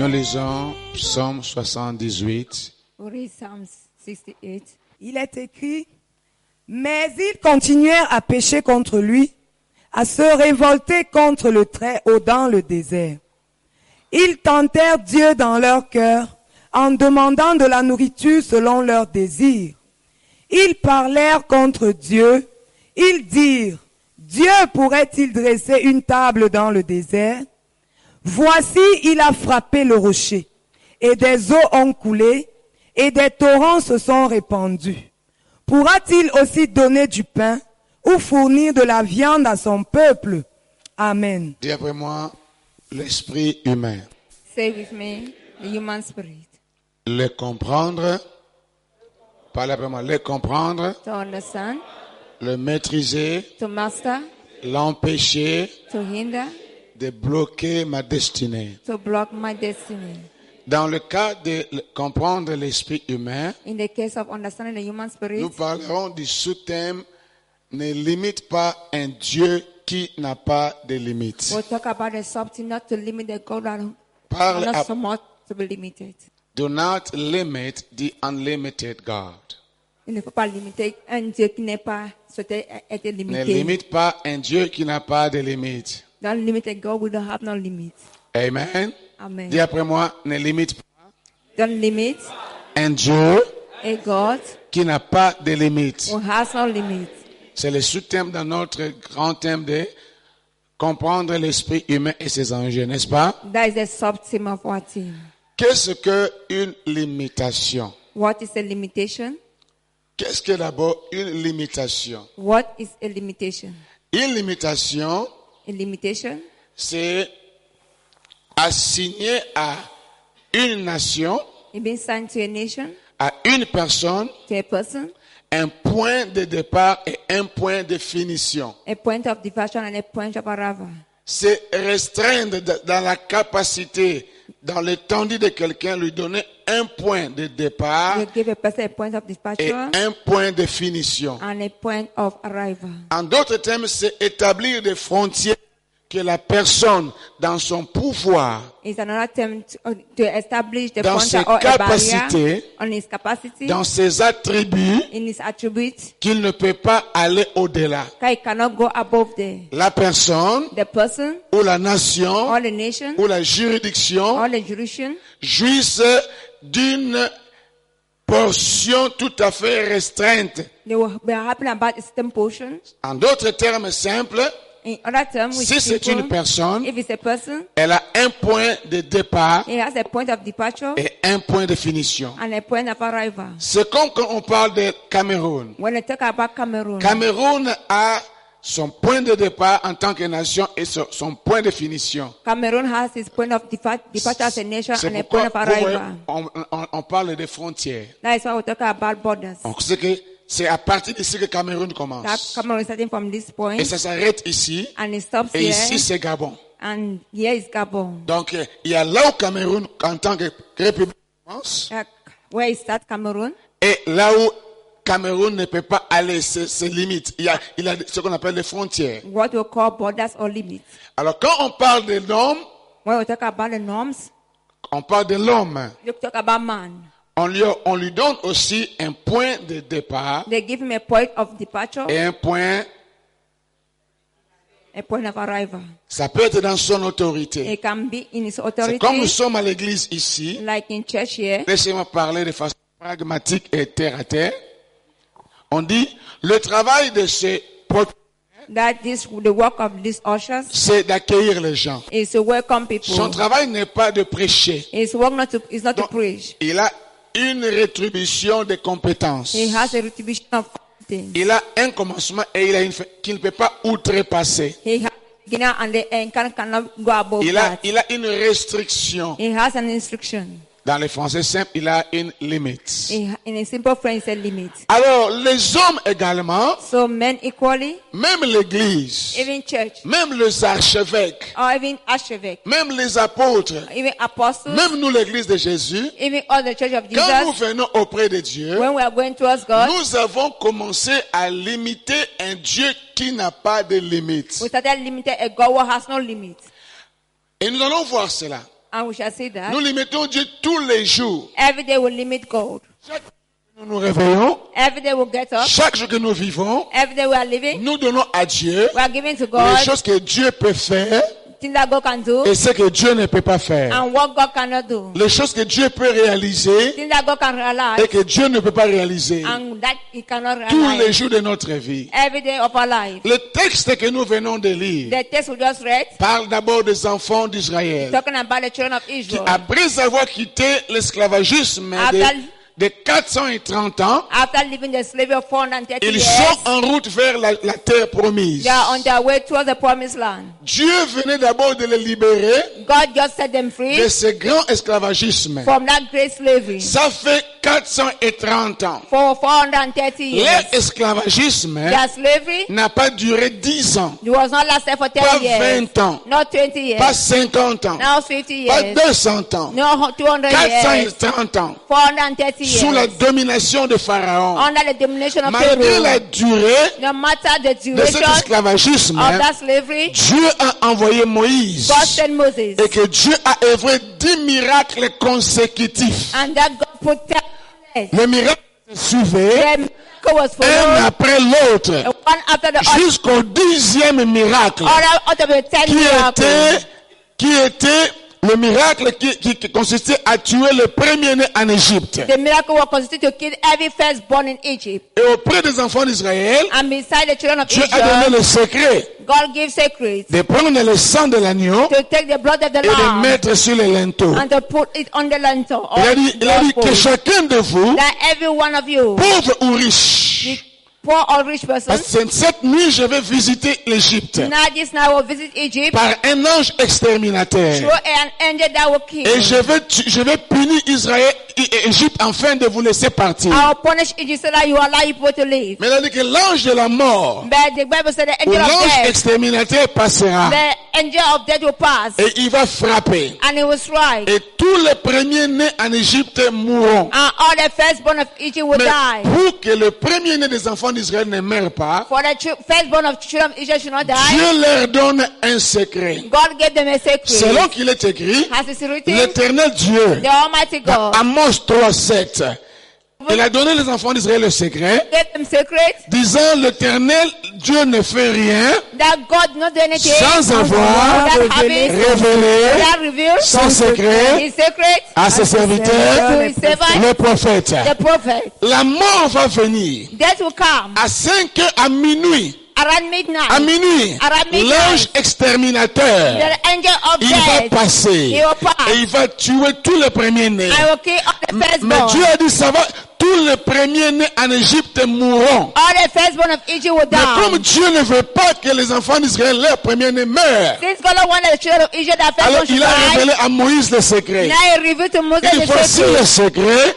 Nous lisons Psaume 78. We read Psalm 68. Il est écrit, mais ils continuèrent à pécher contre lui, à se révolter contre le Très-Haut dans le désert. Ils tentèrent Dieu dans leur cœur, en demandant de la nourriture selon leurs désirs. Ils parlèrent contre Dieu, ils dirent, Dieu pourrait-il dresser une table dans le désert? Voici, il a frappé le rocher, et des eaux ont coulé, et des torrents se sont répandus. Pourra-t-il aussi donner du pain ou fournir de la viande à son peuple? Amen. Dis après moi, l'esprit humain. Say with me, the human spirit. Le comprendre. Parlez après moi. Le comprendre. To understand, Le maîtriser. to master, L'empêcher to hinder, de bloquer ma destinée. to block my destiny. Dans le cas de comprendre l'esprit humain, In the case of understanding the human spirit, nous parlerons du sous-thème ne limite pas un Dieu qui n'a pas de limites. we'll talk about the something not to limit the God and Parle not à, so much to be limited. do not limit the unlimited God. Il ne faut pas limiter un Dieu qui n'est pas souhaité être Ne limité. limite pas un Dieu qui n'a pas de limites. Don't limit a God who don't have no limits. Amen. Amen. Dis après moi, ne limite pas Don't limit un Dieu a God qui n'a pas de limites. who has no limits. C'est le sous-thème dans notre grand thème de comprendre l'esprit humain et ses enjeux, n'est-ce pas? That is the sub-theme of our team. Qu'est-ce que une limitation? What is a limitation? Qu'est-ce que d'abord une limitation? What is a limitation? Une limitation, A limitation c'est assigner à une nation, is being signed to a nation, à une personne, to a person, un point de départ et un point de finition. a point of departure and a point of arrival. C'est restreindre dans la capacité, dans l'étendue de quelqu'un, lui donner un point de départ You give a person a point of et departure un point de finition. and a point of arrival. En d'autres termes, c'est établir des frontières que la personne, dans son pouvoir, It's another term to establish the dans point ses or a capacités, barrier on his capacity, dans ses attributs, in his attributes, qu'il ne peut pas aller au-delà. he cannot go above La personne, the person ou la nation, or the nation ou la juridiction, or the jurisdiction jouissent d'une portion tout à fait restreinte. they will be happy about a certain portion. En d'autres termes simples, In other terms, with si c'est people, une personne, if it's a person, elle a un point de départ he has a point of departure et un point de finition. and a point of arrival. C'est comme quand on parle de Cameroun. When I talk about Cameroon, Cameroun a son point de départ en tant que nation et son point de finition. Cameroon has its point of departure as a nation C'est and a point pourquoi of vous voyez, arrival. on parle de frontières. That is why we talk about borders. Donc c'est à partir d'ici que Cameroun That commence. Cameroon is starting from this point Et ça s'arrête ici. and it stops Et here, ici c'est Gabon. and here is Gabon. Donc il y a là où Cameroun en tant que république commence. Where is that Cameroon? Et là où Cameroun ne peut pas aller, c'est limite. Il y a ce qu'on appelle les frontières. What we call borders or limits. Alors quand on parle de l'homme, When we talk about the norms, on parle de l'homme. we talk about man. On lui donne aussi un point de départ They give him a point of departure, et un point, a point of arrival. ça peut être dans son autorité. It can be in his C'est comme nous authority, sommes à l'église ici. like in church here. Laissez-moi parler de façon pragmatique et terre à terre. On dit, le travail de ces porte, That is the work of these ushers c'est d'accueillir les gens. is to welcome Son people. travail n'est pas de prêcher. His work is not to Donc, preach. il a une rétribution de compétences. He has a retribution of things. Il a un commencement et il a une fin qu'il ne peut pas outrepasser. He has a beginner and the end cannot go above Il that. a une restriction. He has an instruction. Dans les français simples, il a une limite. In a simple phrase, a limit. Alors, les hommes également, So men equally, même l'église, even church, même les archevêques, or even archevêque, même les apôtres, even apostles, même nous l'église de Jésus, even all the church of quand nous Jesus, venons auprès de Dieu, when we are going towards God, nous avons commencé à limiter un Dieu qui n'a pas de limite. we started limiting a God who has no limit. Et nous allons voir cela. And we shall see that. Nous limitons Dieu tous les jours. Every day we'll limit God. Chaque jour que nous nous réveillons, Every day we'll get up. chaque jour que nous vivons, Every day we are living. nous donnons à Dieu We are giving to les God choses que Dieu peut faire things that God can do et ce que Dieu ne peut pas faire. and what God cannot do. Les choses que Dieu peut réaliser Things that God can et realize que Dieu ne peut pas réaliser and that He cannot tous les realize. jours de notre vie. Every day of our life. Le texte que nous venons de lire The text we just read, parle d'abord des enfants d'Israël talking about the children of qui, Israel. après avoir quitté l'esclavagisme de 430 ans, After leaving the slavery of 430 ils years, sont en route vers la terre promise. they are on their way towards the promised land. Dieu venait d'abord de les libérer God just set them free de ce grand esclavagisme. from that great slavery Ça fait 430 ans. for 430 years. L'esclavagisme Their slavery n'a pas duré 10 ans, it was not lasted for 10 pas years, 20 ans, not 20 years, pas 50 ans, not 50 pas years, 200 ans, no 200 years, 430 ans, 430 sous la years, domination de Pharaon. under the domination of Malgré la Pharaoh. durée No matter the de cet duration esclavagisme, of that slavery, Dieu a envoyé Moïse God sent Moses, et que Dieu a œuvré 10 miracles consécutifs. and that God protected. Les miracles suivaient The miracle was un followed, après l'autre one after the other, jusqu'au 10e miracle out of the 10 miracles. qui était le miracle qui consistait à tuer le premier-né en Égypte. The miracle was constituted to kill every firstborn in Egypt. Et auprès des enfants d'Israël, And beside the children of Dieu a donné Israel, le secret God gives secrets de prendre le sang de l'agneau to take the blood of the et de lamb mettre sur les linteaux. and to put it on the lintel. Il a dit que chacun de vous, That every one of you, pauvre ou riche, the poor or rich person, parce que cette nuit je vais visiter l'Égypte now this night will visit Egypt par un ange exterminateur. through an angel that will kill. Et je vais punir Israël et Égypte afin de vous laisser partir. I will punish Egypt so that you allow people to live. Mais il a dit que l'ange de la mort But the Bible said the ou angel of l'ange death, exterminateur passera the angel of death will pass et il va frapper. and he will strike. Et tous les premiers-nés en Égypte mourront. And all the firstborn of Egypt will Mais die. pour que le premier-né des enfants d'Israël ne meure pas, For the firstborn of children of Israel should not die. Dieu leur donne un secret. God gave them a secret. Selon qu'il est écrit, As it's written, l'Éternel Dieu, the Almighty dans God Amos 3:7, il a donné les enfants d'Israël le secret, gave them secret disant l'Éternel Dieu ne fait rien that God not do anything sans avoir without having révélé without revealed son secret his secret à ses serviteurs, to his servant, les prophètes. the prophet. La mort va venir Death will come à 5 heures à minuit. around midnight. À minuit, Around midnight. l'ange exterminateur, The angel of il va death, passer he will pass. et il va tuer tous les premiers-nés. I will kill all the Mais firstborn. Dieu a dit ça va, tous les premiers-nés en Égypte mourront. All the firstborn of Egypt will Mais comme die. Dieu ne veut pas que les enfants d'Israël, leurs premiers-nés meurent, Since God wanted the children of Egypt that alors firstborn should il a die, révélé à Moïse le secret. now he revealed to Moses Il dit, the voici secret. le secret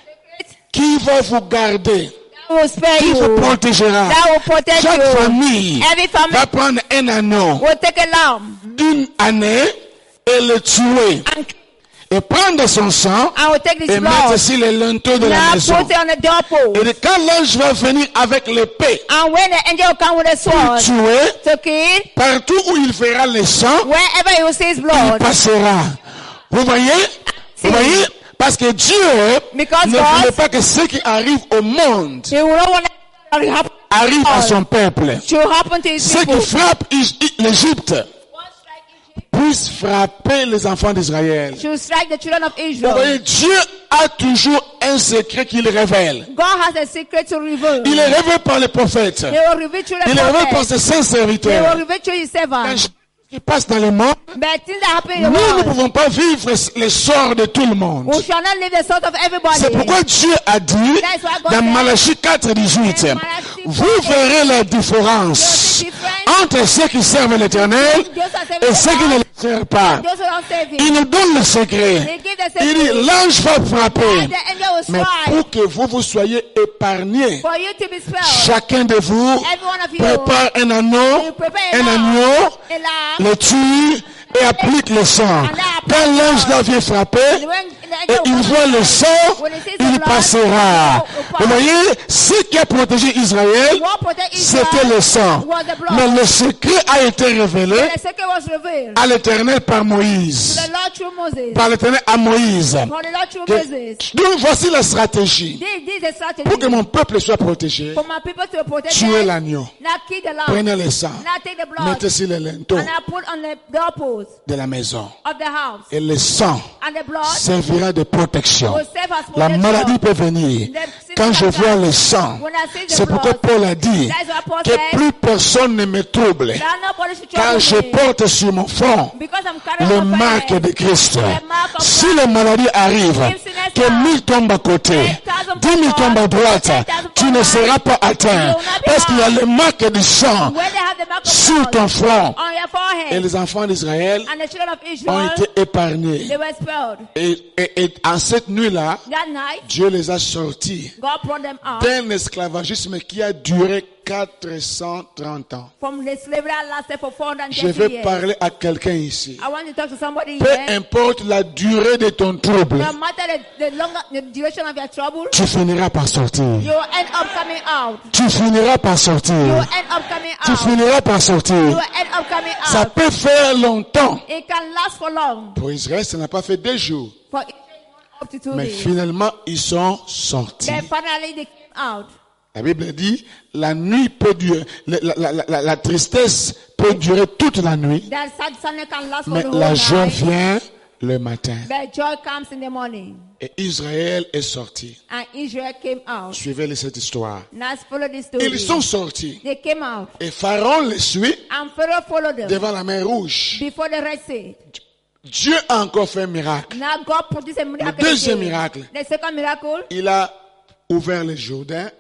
qui va vous garder, That will spare qui vous you. protégera. That will protect Chaque you. famille Every family va prendre un anneau will take a lamb d'une année et le tuer. and Et prendre son sang will take this et mettre blood. sur les linteaux de la Now maison. put it on the doorpost. Et quand l'ange va venir avec l'épée, And when the angel will come with a sword tuer, to kill, partout où il verra le sang, wherever he will see his il blood, passera. Vous voyez? Vous voyez? Parce que Dieu Because ne God- voulait pas que ce qui arrive au monde he will not want to happen arrive à son peuple. to happen to his Ce people. qui frappe l'Égypte puisse frapper les enfants d'Israël. To strike the children of Vous Israel. voyez, Dieu a toujours un secret qu'il révèle. God has a secret to reveal. Il est révélé par les prophètes. He will reveal through the Il est révélé par prophets. ses saints He will serviteurs. reveal through his Quand servants. ce qui passe dans le monde, But things that happen in the nous ne world, pouvons pas vivre les sorts de tout le monde. we shall not live the sort of everybody. C'est pourquoi Dieu a dit That is why God dans said, Malachie 4:18, in Malachi vous 4:18, verrez la différence there is a difference entre ceux qui servent l'Éternel et ceux qui ne le servent pas. those who don't save him. Il nous donne le secret. They give the Il dit, secret. l'ange va frapper. And the angel will Mais strike. pour que vous soyez épargnés, For you to be spared. chacun de vous Every one of you. prépare un anneau, You prepare a un lamb, agneau, a lamb, le tue et applique le sang. Quand l'ange là vient frapper, and when the et angel il will voit come, le sang, when he sees the il blood, passera. he will pass. Vous voyez, ce qui a protégé Israël, What protected Israel c'était le sang. was the blood. Mais le secret a été révélé And the secret was revealed à l'Éternel par to Moïse. the Lord through Moses. Par l'Éternel à Moïse. For the Lord through Que- Moses. Donc voici la stratégie. This is the strategy. Pour que mon peuple soit protégé, For my people to protect tuez them. l'agneau. Now kill the lamb. Prenez le sang. Now take the blood. Mettez sur les linteaux And I put on the doorpost de la maison. of the house. Et le sang And the blood servira de protection. will serve as La protection. maladie peut venir. Quand je vois le sang, When I see the c'est pourquoi blood, Paul a dit that is what Paul que said. plus personne ne me trouble. That nobody should Car trouble je me. porte sur mon front Because I'm carrying le on my marque head de Christ. the mark of Si Christ. les maladies arrivent, que 1000 tombent à côté, 10 000 tombent à droite, tu ne seras pas atteint. Parce qu'il y a le marque du sang When they have the mark of sur blood ton front. on your forehead. Et les enfants d'Israël And the children of ont Israel, été épargnés. they were spelled. Et en cette nuit-là, That night, Dieu les a sortis God brought them out d'un esclavagisme qui a duré 430 ans. from the slavery that lasted for 430 Je vais years. parler à quelqu'un ici. I want to talk to somebody Peu here. importe la durée de ton trouble, No matter the duration of your trouble, tu finiras par sortir. you will end up coming out. Tu finiras par sortir. You will end up coming Tu out. finiras par sortir. You will end up coming Ça out. peut faire longtemps. It can last for long. Pour Israël, ça n'a pas fait 2 jours. For up to 2 Mais days. finalement, ils sont sortis. Then finally they came out. La Bible dit, la nuit peut durer, la tristesse peut durer toute la nuit, That sadness can last for mais the whole la joie night. vient le matin. But joy comes in the morning. Et Israël est sorti. And Israel came out. Suivez cette histoire. Now let's follow this story. Ils sont sortis. They came out. Et Pharaon les suit And Pharaoh followed them devant la mer Rouge. before the Red Sea. Dieu a encore fait un miracle. Now God produced a miracle. Le deuxième again. miracle. The second miracle. Il a ouvert le Jourdain,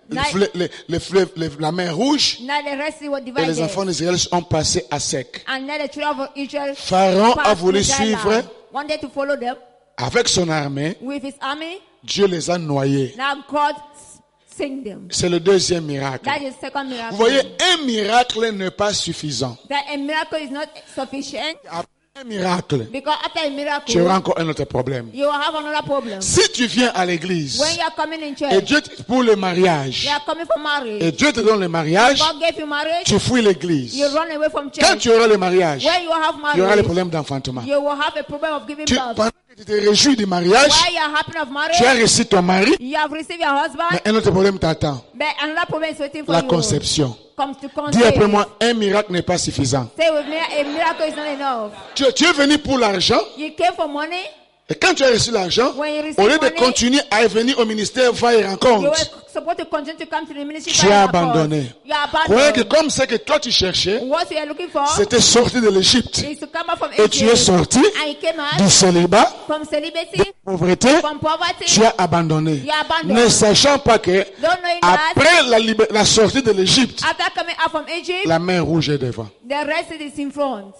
la mer Rouge, Now the Red Sea was et les divided. enfants d'Israël ont passé à sec. And now the children of Israel Pharaon a passed voulu the dry suivre land. Wanted to follow them avec son armée. with his army. Dieu les a noyés. Now God saved them. C'est le deuxième miracle. That is the second miracle. Vous voyez, un miracle n'est pas suffisant. That a miracle is not sufficient Après un miracle, because after a miracle, tu auras encore un autre problème. you will have another problem. Si tu viens à l'église When you are coming in et church, Dieu pour le mariage, you are coming for marriage. et Dieu te donne le mariage, God gave you marriage, tu fuis l'église. you run away from Quand church. tu auras le mariage, When you have il y aura le marriage, problème d'enfantement. you will have a problem of giving birth. Pendant que tu te réjouis du mariage, While you are happy of tu as marriage, reçu ton mari, you have received your husband, mais un autre problème t'attend. but another problem is waiting for La you. conception. Comes to Dis après conceive. moi, un miracle n'est pas suffisant. Say with me, a miracle is not enough. Tu es venu pour l'argent, You came for money, et quand tu as reçu l'argent, when you receive au lieu de money, continuer à venir au ministère, va et you rencontre. were supposed to continue to come to the ministry. Tu by as your cause. abandonné. You are Croyez que abandoned. comme c'est que toi tu cherchais, What you are looking for c'était sorti de l'Égypte. is to come out from Et tu es Egypt. sorti And you came du out célibat, from celibacy, pauvreté, from poverty. tu as abandonné. You abandoned. Ne sachant pas que Don't knowing that après la sortie de l'Égypte, after coming out from Egypt, la mer rouge est devant. the Red Sea is in front.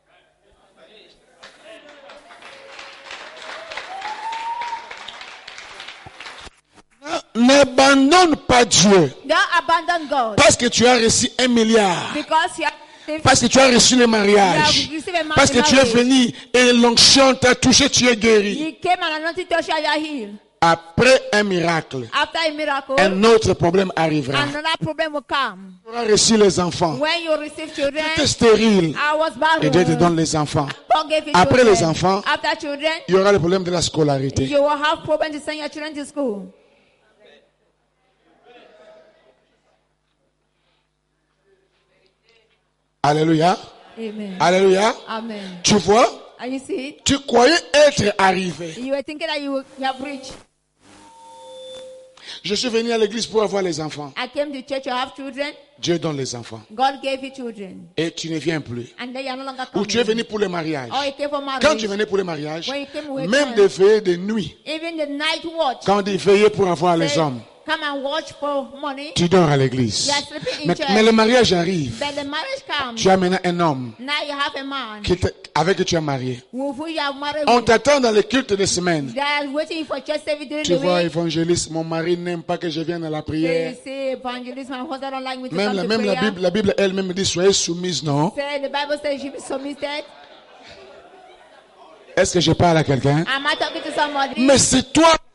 N'abandonne pas Dieu Don't abandon God parce que tu as reçu 1 milliard, because you are parce que tu as reçu le mariage, parce que tu es venu et l'onction t'a touché, tu es guéri. You came and anointed touch you are healed. Après un miracle, After a miracle, un autre problème arrivera. another problem will come. Tu auras reçu les enfants. When you receive children, Tu es stérile I was barren. et Dieu te donne les enfants. God gave you Après children. les enfants, After children, il y aura le problème de la scolarité. you will have problem to send your children to school. Alléluia. Amen. Alléluia. Amen. Tu vois, And you see it? tu croyais être arrivé. You were thinking that you have reached. Je suis venu à l'église pour avoir les enfants. I came to church to have children. Dieu donne les enfants. God gave you children. Et tu ne viens plus. And then you are no longer Ou coming. tu es venu pour le mariage. Or you came for marriage. Quand tu venais pour le mariage, When you came with même us. de veiller de nuit, Even the night watch. quand on dit veiller pour avoir les Say, hommes, come and watch for money. tu dors à l'église. You are sleeping in Mais, church. mais le mariage arrive. But the marriage comes. Tu as maintenant un homme Now you have a man avec qui tu es marié. with who you are married On with. t'attend dans les cultes de semaine. They are waiting for church service during Tu the vois, week. évangéliste, mon mari n'aime pas que je vienne à la prière. They say, evangelist, my husband don't like me to Même, come to même prayer. la Bible elle-même dit, soyez soumise, non? Say, the Bible says you be submitted. Est-ce que je parle à quelqu'un? Am I talking to somebody? Mais c'est toi,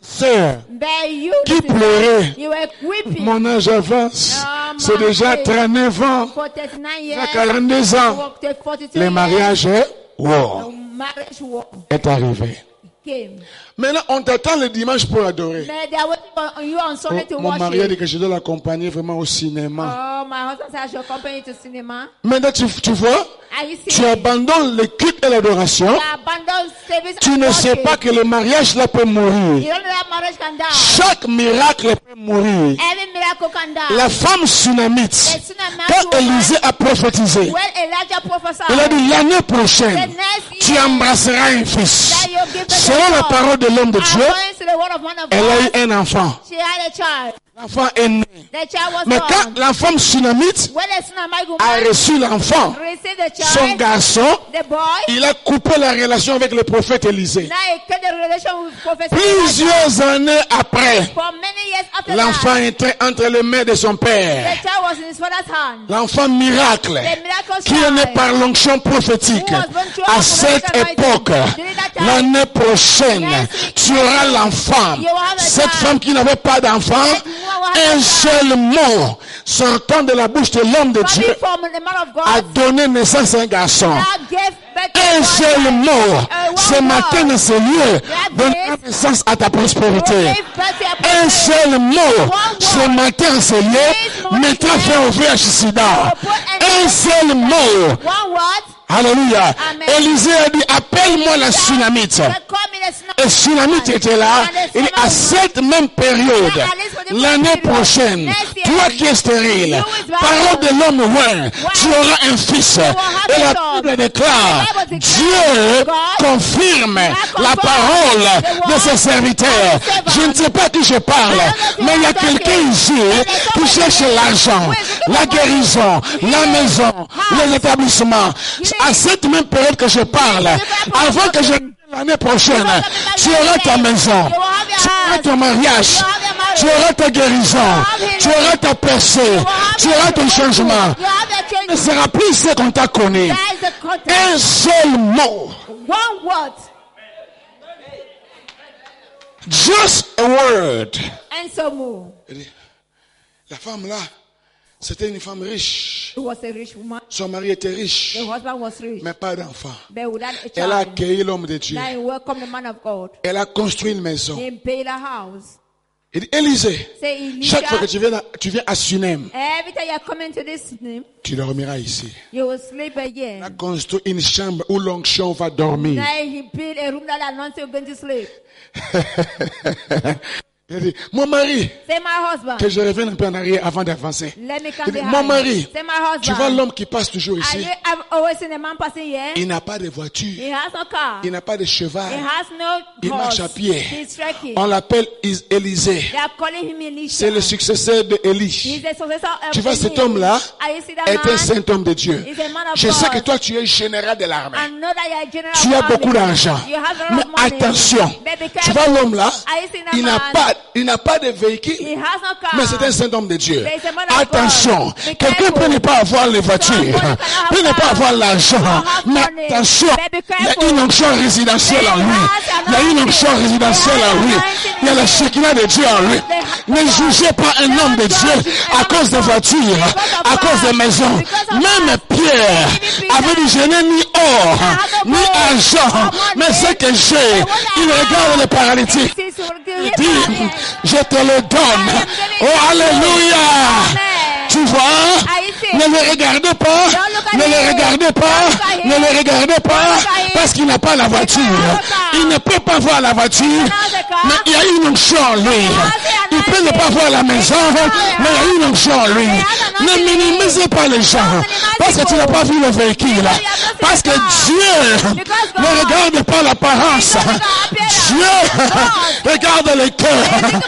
sœur But you, qui pleurait. you were weeping. Mon âge avance. C'est déjà 39 ans. For 39 J'ai years. 42 ans. For 42 Le years. mariage est, wow, Marriage war est arrivé. came. Maintenant, on t'attend le dimanche pour adorer. But they are waiting on you on Sunday to Mon mari a dit worship. que je dois l'accompagner vraiment au cinéma. Oh, my husband said I should accompany you to cinema. Maintenant, tu vois, Are you tu serious? abandonnes le culte et l'adoration. You abandon service Tu and ne sais worship. pas que le mariage là peut You mourir. don't know that marriage can die. Chaque miracle peut mourir. Every miracle can die. La femme sunamite, The Sunamite quand woman, Élisée a prophétisé, when Elijah prophesied, il a dit l'année prochaine, the next tu year, embrasseras un fils. that you give birth to Selon a la son. parole de l'homme de Dieu, According to the word of man of elle a God, eu un enfant. she had a child. L'enfant est né. The child was Mais born. quand la femme sunamite When the Sunamite a woman reçu l'enfant, received the son child, garçon, the boy, il a coupé la relation avec le prophète Élisée. now he cut the relation with Prophet Elijah. Plusieurs années après, For many years after l'enfant that, était entre les mains de son the père. child was in his father's hand. L'enfant miracle, The miracle qui est né child, par l'onction prophétique. who was born through À a cette prophetic époque, anointing. During that time, l'année prochaine, next tu auras l'enfant. you will have a Cette child. femme qui n'avait pas d'enfant, That woman will have un a seul mot sortant de la bouche de l'homme de coming Dieu from the man of a God, donné naissance à un garçon. that gave birth to Un one seul child. mot, one ce word. matin dans ce lieu, That donnera is- naissance à ta Who prospérité. gave birth to a Un prophet. seul mot, word. ce matin dans ce lieu, This morning, mettra fin au VIH-Sida. will put an Un seul mot. One word. Alléluia. Amen. Élisée a dit, appelle-moi la Sunamite. That call me the Sunamite. Et Sunamite était là. Il dit, à cette même période, l'année prochaine, toi qui es stérile, parole de l'homme loin, tu auras un fils. Et la Bible déclare, Dieu confirme la parole de ses serviteurs. Je ne sais pas qui je parle, mais il y a quelqu'un ici qui cherche l'argent, la guérison, la maison, les établissements. À cette même période que je parle, avant que je l'année prochaine, tu auras ta maison, tu auras ton mariage, tu auras ta guérison, tu auras ta percée, tu auras ton changement. You have Ce the ne change. sera plus ce qu'on t'a connu. That is the content. Un seul mot. One word. Just a word. And so move. La femme là, c'était une femme riche. It was a rich woman. Son mari était riche, The husband was rich. mais pas d'enfant. But without a Elle a child. accueilli l'homme de Dieu. Now he welcomed the man of God. Elle a construit une maison. He built a house. Il dit, Élisée, Say chaque fois que Elisha, tu viens à Sunem, every time you're coming to this name, tu dormiras ici. you will sleep Il a again. construit une chambre où l'onction va dormir. Now he built a room that anointed you going to sleep. Il dit, mon mari, Say my husband. que je revienne un peu en arrière avant d'avancer. Let me Il come dit, behind. mon mari, Say my tu vois husband. l'homme qui passe toujours ici, I've always seen a man passing here. il n'a pas de voiture, He has no car. il n'a pas de He cheval, has no il marche à horse. pied. He's trekking. On l'appelle Élisée. They are calling him Elisha. C'est le successeur d'Élie. He's the successor of Tu vois, Eli. cet homme-là Are you see that est un man? saint homme de Dieu. He's a man of Je sais God. que toi, tu es général de l'armée. I know that you're a general Tu as of beaucoup army. d'argent. You have a lot Mais of money. attention, But be tu careful. vois l'homme-là, Are you seeing that il man? n'a pas de véhicule, He has no car. mais c'est un saint homme de Dieu. There is a man of Attention, God. Be quelqu'un careful. peut ne pas avoir les voitures, Somebody cannot have peut ne pas car. avoir l'argent, Cannot have mais money. attention, But be il y a careful. une onction résidentielle en lui. Il y a une onction résidentielle en lui. Il y a la Shekinah de Dieu en lui. Ne jugez pas un homme de Dieu à cause des voitures, à cause des maisons. Même Pierre avait dit, je n'ai ni or, ni argent, mais ce que j'ai, il regarde le paralytique. Il dit, je te le donne. Oh, alléluia. Tu vois, ne le regardez pas, ne le regardez pas, ne le regardez pas, parce qu'il n'a pas la voiture. Il ne peut pas voir la voiture, mais il y a une onction en lui. Il peut ne pas voir la maison, mais il y a une onction en lui. Ne minimisez pas les gens, parce que tu n'as pas vu le véhicule. Parce que Dieu ne regarde pas l'apparence. Dieu regarde le cœur.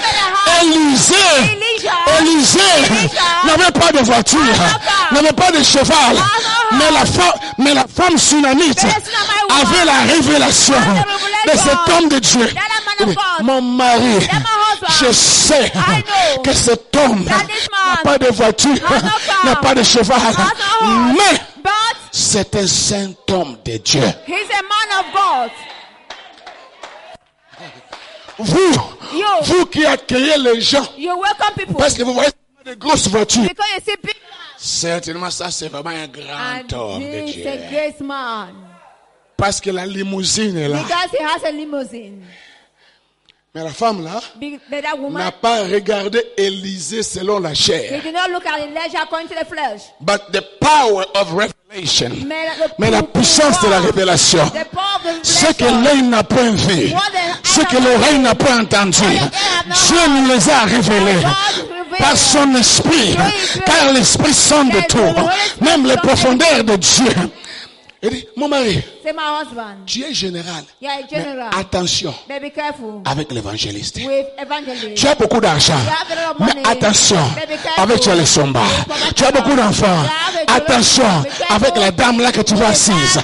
Élisée n'avait pas de voiture, n'avait pas de cheval, mais la femme sunamite avait la révélation de cet homme de Dieu. Mon mari, je sais que cet homme n'a pas de voiture, n'a pas de cheval, mais c'est un saint homme de Dieu. He's a man of God. vous qui accueillez les gens, You welcome people. parce que vous voyez des grosses voitures. Because you see big Certainement, ça c'est vraiment un grand homme de and Dieu. he's a great man. Parce que la limousine est là. Because he has a limousine. Mais la femme là But that woman, n'a pas regardé Élisée selon la he chair. did not look at the leisure according to the flesh. But the power of revelation. Mais la puissance de la révélation. The power of the Ce que revelation. l'œil n'a pas vu. Ce que l'oreille n'a pas entendu. Dieu nous les a révélés. Par son esprit. Car l'esprit sonde de tout. Même les profondeurs de Dieu. Il dit, mon mari, Say my husband. tu es général. You are a Mais general. attention But be careful avec l'évangéliste. with evangelism. Tu as beaucoup d'argent. Mais attention avec les sombas. Tu as beaucoup d'enfants. Attention avec la dame là que tu vois assise.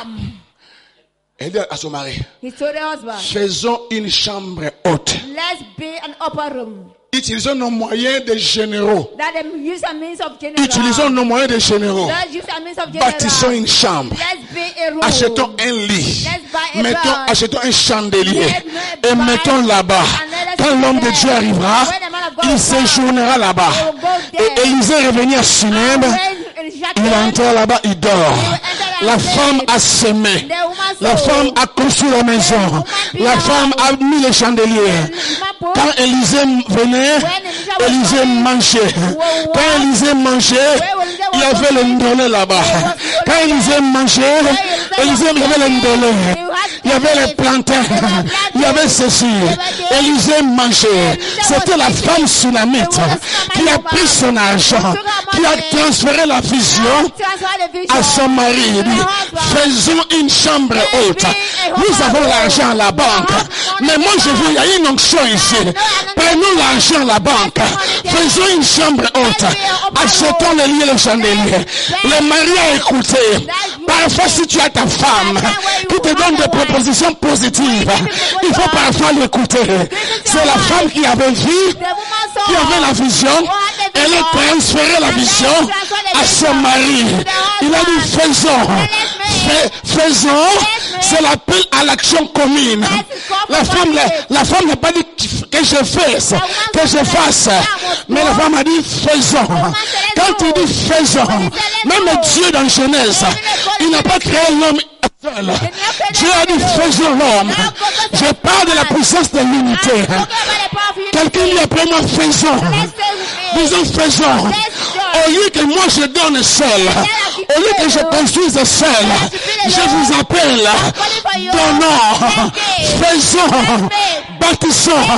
Elle dit à son mari, He told the husband, faisons une chambre haute. let's be an upper room. Utilisons nos moyens de généraux. That them use a means of general. Utilisons nos moyens de généraux. Let's use a means of general. Bâtissons une chambre. Let's be a room. Achetons un lit. Let's buy a bed. Achetons un chandelier. Et mettons là-bas. Quand l'homme de Dieu arrivera, il séjournera là-bas. Et Élisée revenait à Sunem. Il entre là-bas, il dort. La femme a semé. La femme a construit la maison. La femme a mis les chandeliers. Quand Élisée venait, Élisée mangeait. Quand Élisée mangeait, il y avait le ndolé là-bas. Quand Élisée mangeait, Élisée avait le ndolé. Il y avait les plantains. Il y avait ceci. Élisée mangeait. C'était la femme sunamite qui a pris son argent, qui a transféré la vision à son mari. Il dit, faisons une chambre haute. Nous avons l'argent à la banque. Mais moi je veux, il y a une onction ici. Prenons l'argent à la banque. Faisons une chambre haute. Achetons les liens et les chandeliers. Le mari a écouté. Parfois si tu as ta femme qui te donne des propositions positives, il faut parfois l'écouter. C'est la femme qui avait vu, qui avait la vision. Elle a transféré la vision à son mari. Il a dit faisons. Faisons. C'est l'appel à l'action commune. La femme n'a pas dit que je fasse, mais la femme a dit faisons. Quand il dit faisons, même Dieu dans Genèse, il n'a pas créé l'homme seul. Dieu a dit faisons l'homme. Je parle de la puissance de l'unité. Quelqu'un dit après moi faisons. Disons faisons. Au lieu que moi je donne seul, au lieu que je construise seul, je vous appelle, donnons, faisons, bâtissons,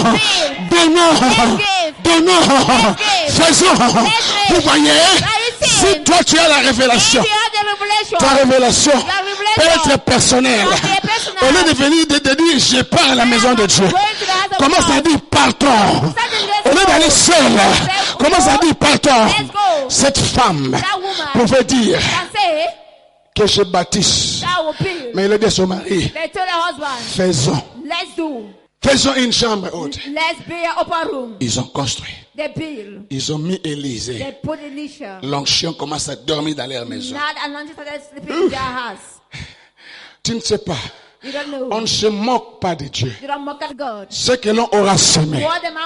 donnons, faisons. Vous voyez, si toi tu as la révélation, ta révélation peut être personnelle. Au lieu de venir de dire je pars à la maison de Dieu, commence à dire partons. Au lieu d'aller seul, commence à dire partons. Cette femme pouvait dire que je bâtisse. Mais il a dit à son mari, faisons. Faisons une chambre haute. Ils ont construit. Ils ont mis Élisée. L'onction commence à dormir dans leur maison. Tu ne sais pas. On ne se moque pas de Dieu. Ce que l'on aura semé.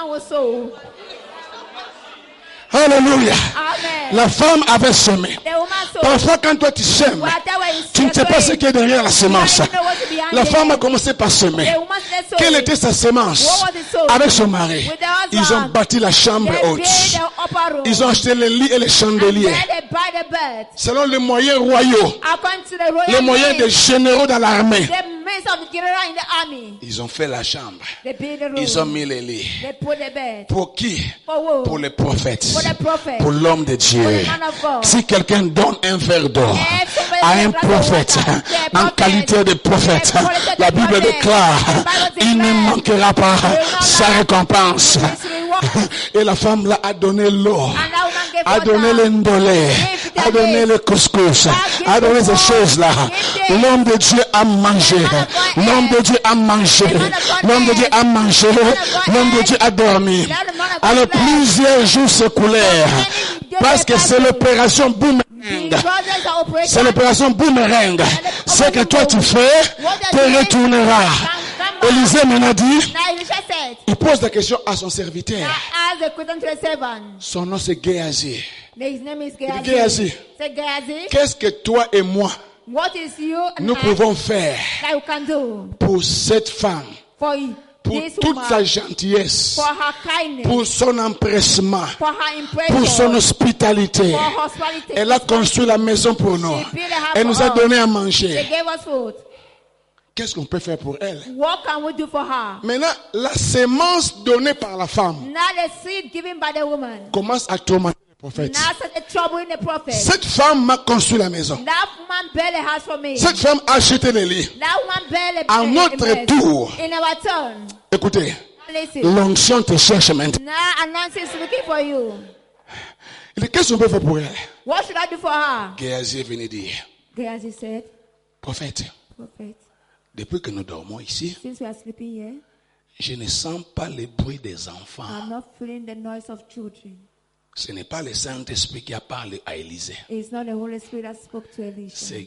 Alléluia. La femme avait semé. Parfois quand toi tu sèmes, tu ne sais pas ce qui est derrière la semence. La femme a commencé par semer. Quelle était sa semence? Avec son mari, ils ont bâti la chambre haute. Ils ont acheté les lits et les chandeliers. Selon les moyens royaux, les moyens des généraux dans l'armée. Ils ont fait la chambre. Ils ont mis les lits. Pour qui? Pour les prophètes. Pour l'homme de Dieu. Si quelqu'un donne un verre d'or à un prophète en qualité de prophète, la Bible déclare, il ne manquera pas sa récompense. Et la femme là a donné l'eau, a donné le ndolé, a donné le couscous, a donné ces choses-là. L'homme de Dieu a mangé. L'homme de Dieu a mangé. L'homme de Dieu a mangé. L'homme de Dieu a dormi. Alors plusieurs jours s'écoulèrent. Parce que c'est l'opération boomerang. C'est l'opération boomerang. Ce que toi tu fais, te retournera. Élisée maintenant dit, Now Elisha said, il pose la question à son serviteur. now ask the question to the servant. Son nom c'est Géasi. His name is Géasi. Gehazi. Say Gehazi, Qu'est-ce que toi et moi, what is you and nous I pouvons faire that you can do pour cette femme, for pour this toute woman, sa gentillesse, for her kindness, pour son empressement, for her pour son impression, hospitalité? for her hospitality? Elle a construit la maison pour nous. She built a house Elle nous for a us. donné à She manger. gave us food. Qu'est-ce qu'on peut faire pour elle? What can we do for her? Maintenant, la sémence donnée par la femme Now the seed given by the woman. commence à tourmenter le prophète. Now set the trouble in the prophet. Cette femme m'a construit la maison. That woman built a house for me. Cette femme a acheté les lits. That woman built À a notre mess. tour. In our turn. Écoutez, Listen. l'onction te cherche maintenant. Now anointing is looking for you. Il dit, qu'est-ce qu'on peut faire pour elle? What should I do for her? Géasi est venu dire, Gehazi said, prophète, prophet, depuis que nous dormons ici, since we are sleeping here, je ne sens pas le bruit des enfants. I'm not feeling the noise of children. Ce n'est pas le Saint-Esprit qui a parlé à Élisée. It's not the Holy Spirit that spoke to Elisha. C'est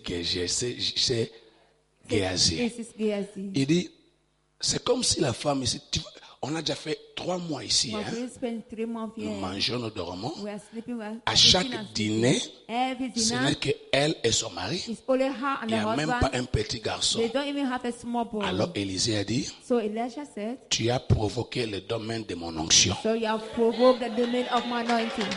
Géasi. This is Gehazi. Il dit, c'est comme si la femme ici, on a déjà fait 3 mois ici. But Hein? we spent 3 months Nous here. mangeons, nous dormons. We are sleeping. We are À eating chaque and dîner, sleeping. Every ce dinner n'est que elle et son mari. is only her and Il the n'y a même pas husband. un petit garçon. They don't even have a small boy. Alors Élisée a dit, So Elisha said, tu as provoqué le domaine de mon onction. so you have provoked the domain of my anointing.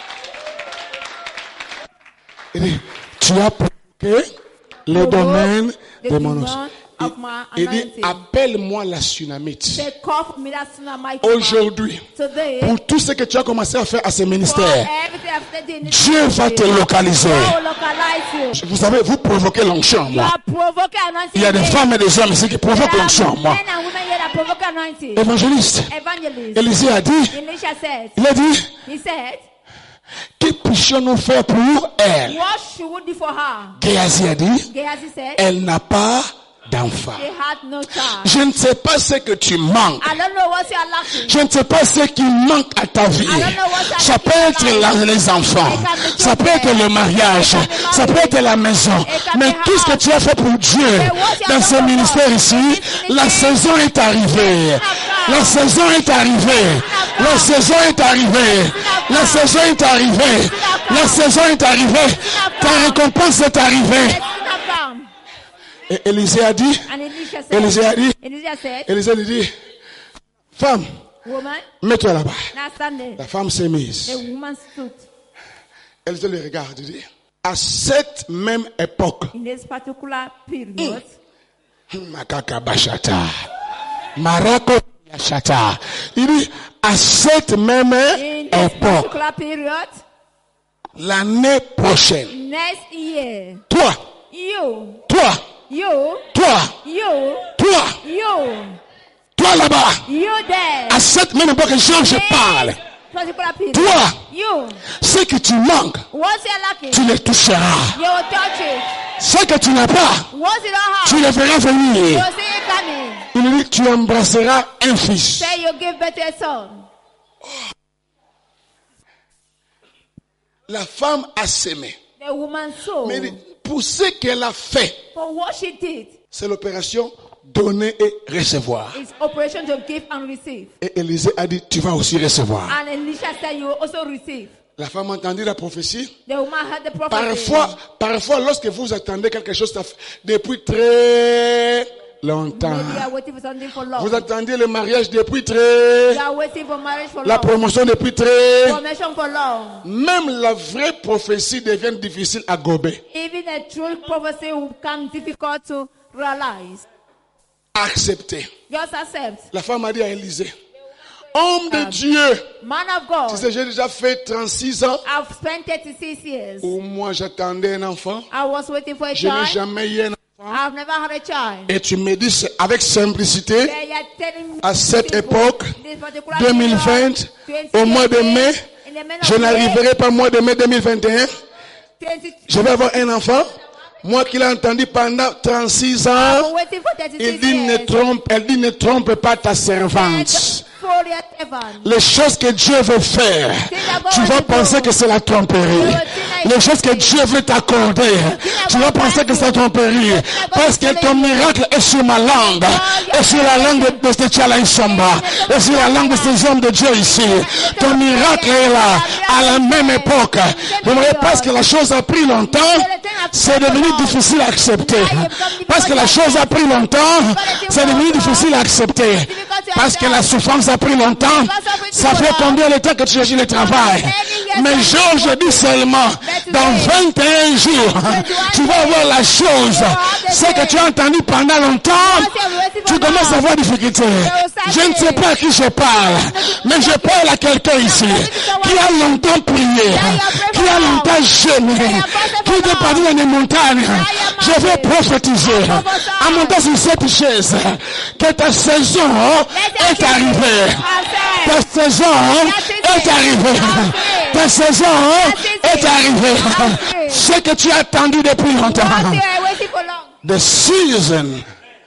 Il dit, tu as provoqué le domaine The de mon domain onction. of my Il dit, anointing. appelle-moi la tsunamite. Say, call for me that tsunami. Aujourd'hui, Today, pour tout ce que tu as commencé à faire à ce for ministère, everything I've said in this Dieu va te ministry, localiser. God will localize you. Vous savez, vous provoquez l'onction en You moi. are provoking anointing. Il y a des here. femmes et des hommes ici qui provoquent There l'onction en are moi. men and women here that provoke anointing. Évangéliste, Evangelist. Élisée a dit, Elisha said, il a dit, he said, que puissions-nous faire pour elle? what should we do for her? Géasi a dit, Gehazi said, elle n'a pas d'enfant. they had no child. Je ne sais pas ce que tu manques. I don't know what you are lacking. Je ne sais pas ce qui manque à ta vie. Ça peut être les enfants. Ça peut être le mariage. Ça peut être la maison. Mais tout ce que tu as fait pour Dieu dans ce ministère ici, la saison est arrivée. La saison est arrivée. La saison est arrivée. La saison est arrivée. La saison est arrivée. Ta récompense est arrivée. It's not come. Et Élisée a dit, And Elisha said, Élisée a dit, Elisha said, Élisée lui dit, femme, woman, mets-toi là-bas. now stand there. La femme s'est mise. The woman stood. Élisée le regarde, il dit, à cette même époque, In this particular period, Makaka Bashata, Marako Yashata, il dit, à cette même in this époque, particular period, l'année prochaine, next year, toi, you, toi, you, toi, you, toi, you, toi là-bas, you there. à cette même époque, je parle. Particular period. Toi, You, ce que tu manques, what's your lacking? tu le toucheras. You will touch it. Ce que tu n'as pas, What's you don't tu have? le feras You venir. will see it coming. Il dit, tu embrasseras un fils. Say you give birth to a son. La femme a sémé. The woman soul. Mais il dit, pour ce qu'elle a fait, For what she did, c'est l'opération donner et recevoir. it's operation to give and receive. Et Élisée a dit, tu vas aussi recevoir. And Elisha said you will also receive. La femme a entendu la prophétie. The woman heard the prophecy. Parfois, lorsque vous attendez quelque chose depuis très longtemps, Maybe you are waiting for something for long. vous attendez le mariage depuis très, You are waiting for marriage for la long. promotion depuis très, Formation for long. même la vraie prophétie devient difficile à gober. Even a true prophecy will become difficult to realize. Accepter. Just accept. La femme a dit à Élisée, homme de Dieu, Man of tu God, sais, j'ai déjà fait 36 ans I've spent 36 years. où moi j'attendais un enfant. I was waiting for a Je n'ai child. jamais eu un enfant. I've never had a child. Et tu me dis avec simplicité, They are telling me à cette people, époque, this particular 2020, period, au mois de mai, in the month je of May, n'arriverai pas au mois de mai 2021. 20 Je vais avoir un enfant. Moi qui l'ai entendu pendant 36 ans, I'm waiting for 36 elle dit ne years. trompe pas ta servante. For your heaven. Les choses que Dieu veut faire, tu vas penser que c'est la tromperie. les choses que Dieu veut t'accorder, tu vas penser que c'est ton péril. Parce que ton miracle est sur ma langue, et sur la langue de ce Tchala Isomba, et sur la langue de ces hommes de Dieu ici. Ton miracle est là, à la même époque. Parce que la chose a pris longtemps, c'est devenu difficile à accepter. Parce que la chose a pris longtemps, c'est devenu difficile à accepter. Parce que la souffrance a pris longtemps, ça fait combien de temps que tu cherches le travail? Mais je dis seulement, dans 21 jours, tu vas voir la chose. Ce que tu as entendu pendant longtemps, tu commences à avoir des difficultés. Je ne sais pas à qui je parle, mais je parle à quelqu'un ici, qui a longtemps prié, qui a longtemps jeûné, qui est parti dans les montagnes. Je vais prophétiser, en montant sur cette chaise, que ta saison est arrivée. Ta saison est arrivée. Ta saison est arrivée. Ce que tu as attendu depuis longtemps. The season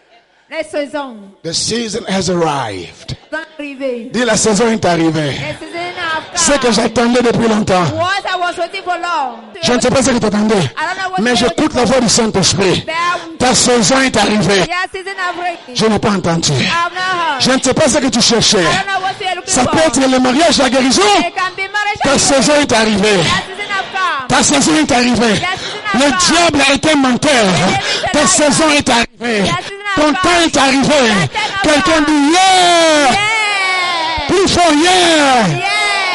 has arrived. Dis, la saison est arrivée. Ce que j'attendais depuis longtemps. Je ne sais pas ce que tu attendais, mais j'écoute la voix du Saint-Esprit. Ta saison est arrivée. Je n'ai pas entendu. Je ne sais pas ce que tu cherchais. Ça peut être le mariage, la guérison. Ta saison est arrivée. Ta saison est arrivée. Le diable a été menteur. Ta saison est arrivée. Ton temps est arrivé. Quelqu'un dit yeah. Plus fort yeah.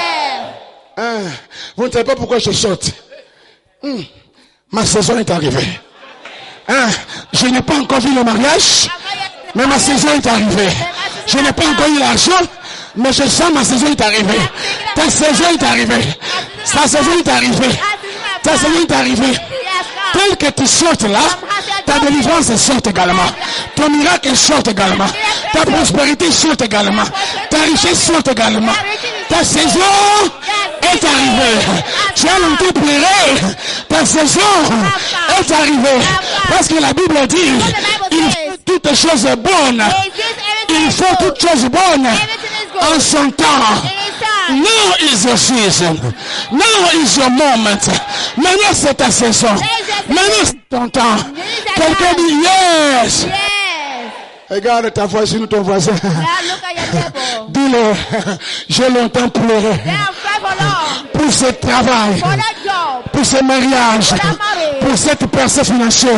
Vous ne savez pas pourquoi je saute. Ma saison est arrivée. Je n'ai pas encore vu le mariage, mais ma saison est arrivée. Je n'ai pas encore eu l'argent, mais je sens ma saison est arrivée. Ta saison est arrivée. Ta saison est arrivée. Ta saison est arrivée. Tel que tu sortes là, ta délivrance sort également. Ton miracle sort également. Ta prospérité sort également. Ta richesse sort également. Ta saison est arrivée. Tu as longtemps pleuré. Ta saison est arrivée. Parce que la Bible dit, il faut toutes choses bonnes. Il faut toutes choses bonnes en son temps. Now is your season. Now is your moment. Maintenant c'est ta saison. Maintenant c'est ton temps. Quelqu'un dit yes. Regarde ta voisine ou ton voisin. Dis-le, j'ai longtemps pleuré pour ce travail, pour ce mariage, pour cette percée financière.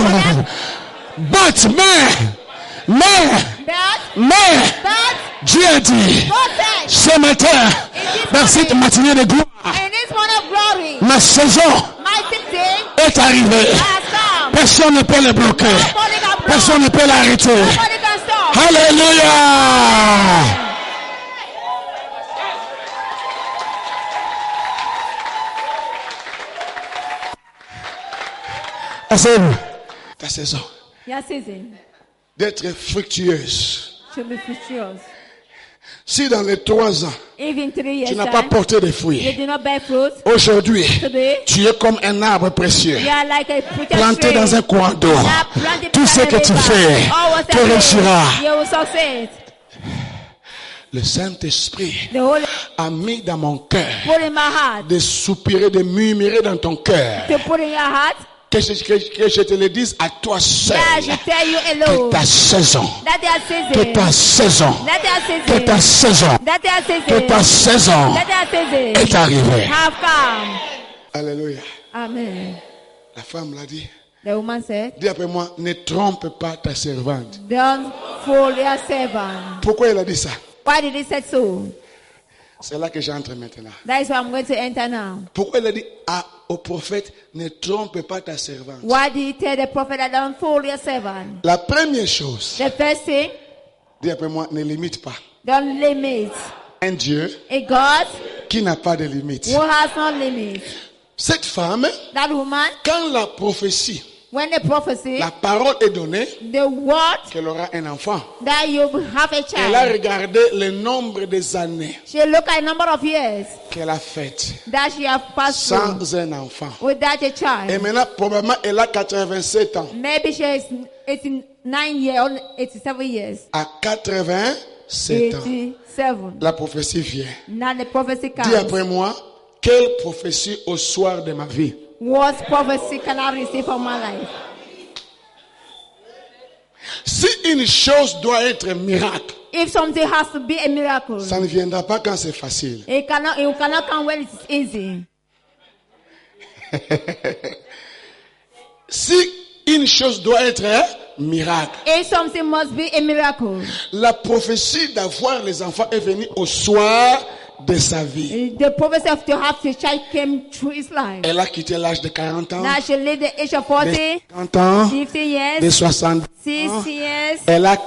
Mais, Dieu a dit, ce matin, dans cette matinée de gloire, ma saison est arrivée. Personne ne peut le bloquer. Personne ne peut l'arrêter. Alléluia. Asseyez-vous. Ta saison d'être fructueuse. Si dans les 3 ans, tu n'as pas porté de fruits, aujourd'hui, tu es comme un arbre précieux, planté dans un coin d'eau. Tout ce que tu fais, tu réussiras. Le Saint-Esprit a mis dans mon cœur de soupirer, de murmurer dans ton cœur. Que je te le dise à toi seul. Que ta saison. Que ta saison. Que ta saison. Que ta saison est arrivée. Alléluia. Amen. La femme l'a dit. The woman said, dis après moi, ne trompe pas ta servante. Don't fool your servant. Pourquoi elle a dit ça? Why did he say so? C'est là que j'entre maintenant. That is where I'm going to enter now. Pourquoi elle a dit au prophète, ne trompe pas ta servante? Why did he tell the prophet that don't fool your servant? La première chose. The first thing. Dis après moi, ne limite pas. Don't limit. Un Dieu. A God. Qui n'a pas de limite. Who has no limit. Cette femme. That woman. Quand la prophétie. When the prophecy, la parole est donnée, the word, qu'elle aura un enfant. That you have a child. Elle a regardé le nombre des années. She looked at the number of years qu'elle a faites. That she has passed sans un enfant. Without a child. Et maintenant, probablement, elle a 87 ans. Maybe she is 89 years or 87 years. À 87 ans. La prophétie vient. Now the prophecy comes. Dis après moi, quelle prophétie au soir de ma vie? What prophecy can I receive for my life? Si une chose doit être un miracle, If something has to be a miracle, ça ne viendra pas quand c'est facile. it cannot come when it's easy. Si une chose doit être un miracle, If something must be a miracle, la prophétie d'avoir les enfants est venue au soir de sa vie. the prophecy of to have the child came through his life. Elle a quitté l'âge de 40 ans, Now she lived the age of 40, de 50 ans, 50 de years, 60 ans. 60 years. Elle a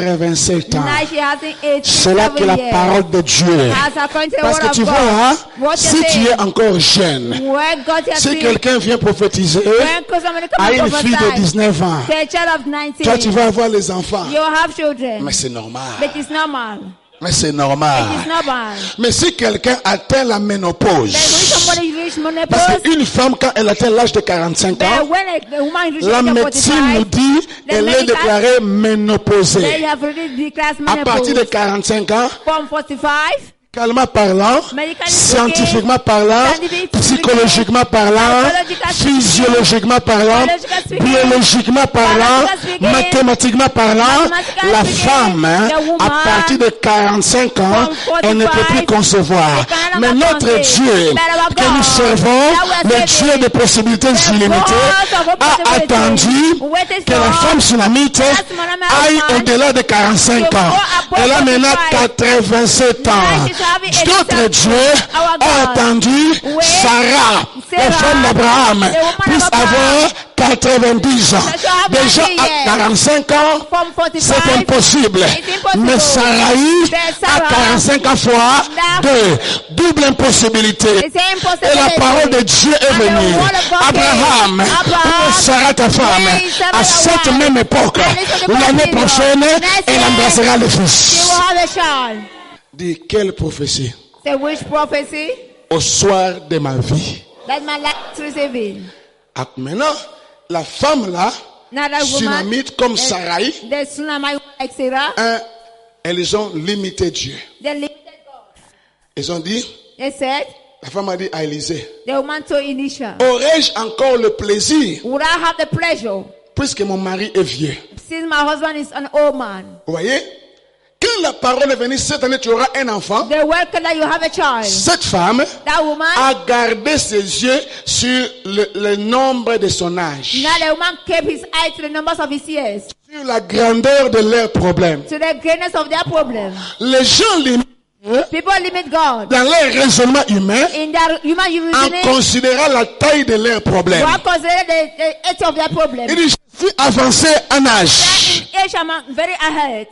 87 ans. Now she has C'est là que 87 la years. parole de Dieu. As according to the Parce word que tu of vois, hein, God, what si you tu say, es encore jeune, when God has si seen, quelqu'un vient prophétiser when somebody à comes une to fille de prophesy, 19 ans, to a child of 19, toi tu vas avoir les enfants. you have children. Mais c'est normal. But it's normal. Mais c'est It normal. is normal. Mais si quelqu'un atteint la ménopause, But when somebody reach parce menopause, qu'une femme quand elle atteint l'âge de 45 but ans, when a woman reaches la age of médecine nous 45, dit qu'elle est medical- déclarée ménopausée. they have already declared À partir de menopause. 45 ans, From 45, médicalement parlant, Medically scientifiquement parlant, scientific psychologiquement parlant, psychological physiologiquement parlant, biological speaking, biologiquement parlant, biological speaking, mathématiquement parlant, mathematical la speaking, femme, hein, the woman, à partir de 45 ans, from elle ne peut plus 45, concevoir. elle cannot Mais notre concevoir. Dieu, But our que nous God, servons, that we are le serving, Dieu de possibilités the illimitées, God of a possibilities, attendu waited que la for femme sunamite that Sunamite aille woman au-delà de 45 to ans. go above Elle a maintenant 45. 87 ans. Now she's having Notre 87. Dieu Our a God. attendu Oui. Sarah, la Sarah, femme d'Abraham, the woman puisse of Abraham. avoir 90 ans. That she have Déjà 90 à years. 45 ans, from 45, c'est impossible. It's impossible. Mais Sarai, But à Sarah, 45 ans fois that- 2, double impossibilité. it's impossible. Et la parole de Dieu est And the venue. word of God Abraham, Abraham, où est Sarah ta femme? where is Sarah À your cette wife? même époque, And it's the l'année possible. prochaine, Next elle year, embrassera le She fils. will have a child. Dis, quelle prophétie? The which prophecy Au soir de ma vie. that my life is receiving. Ah, maintenant, la femme là, Now that woman, sunamite comme Sarai, the Sunamite like Sarah, hein, elles ont limité Dieu. they limited God. Ils ont dit, They said, la femme a dit à Élisée, the woman told Elisha, aurais-je encore le plaisir, would I have the pleasure, puisque mon mari est vieux? since my husband is an old man? Vous voyez? Quand la parole est venue, cette année tu auras un enfant, They welcome that you have a child. cette femme That woman, a gardé ses yeux sur le nombre de son âge, now the woman kept his eye to the numbers of his years, sur la grandeur de leurs problèmes. to the greatness of their problem. Les gens limitent People limit God dans leur raisonnement humain in their human en reasoning. considérant la taille de leurs problèmes. God consider the age of their problem. Il dit, je suis avancé en âge. In age, I'm very ahead.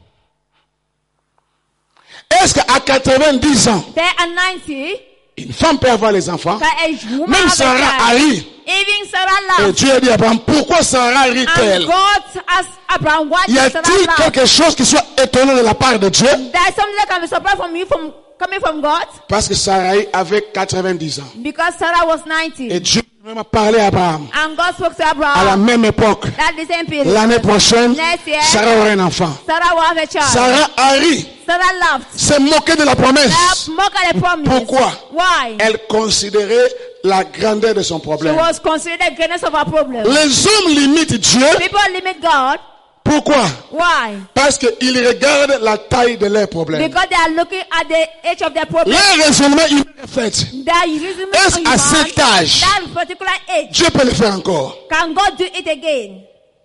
Est-ce qu'à 90 ans, They are 90. une femme peut avoir les enfants? That a woman Même have a Sarah a child. ri. Even Sarah Et laughed. Dieu a dit à Abraham, pourquoi Sarah And rit-elle? God asked Abraham, why Y did Sarah a-t-il laugh? quelque chose qui soit étonnant de la part de Dieu? There is something that can be surprised from you coming from God. Parce que Sarah avait 90 ans. Because Sarah was Et 90. Dieu même a parlé à Abraham. And God spoke to À la Abraham. même époque, At the same period. l'année prochaine, Next year, Sarah aura un enfant. Sarah will have a child. Sarah a ri, Sarah laughed. s'est moquée de la promesse. That mock at the promise. Pourquoi? Why? Elle considérait la grandeur de son She problème. was considered the greatness of her problem. Les hommes limitent Dieu. People limit God. Pourquoi? Why? Parce qu'ils regardent la taille de leurs problèmes. Because they are looking at the age of their problem. Leur raisonnement humain est fait. They are using Est-ce qu'à cet âge, that particular age. Dieu peut le faire encore? Can God do it again?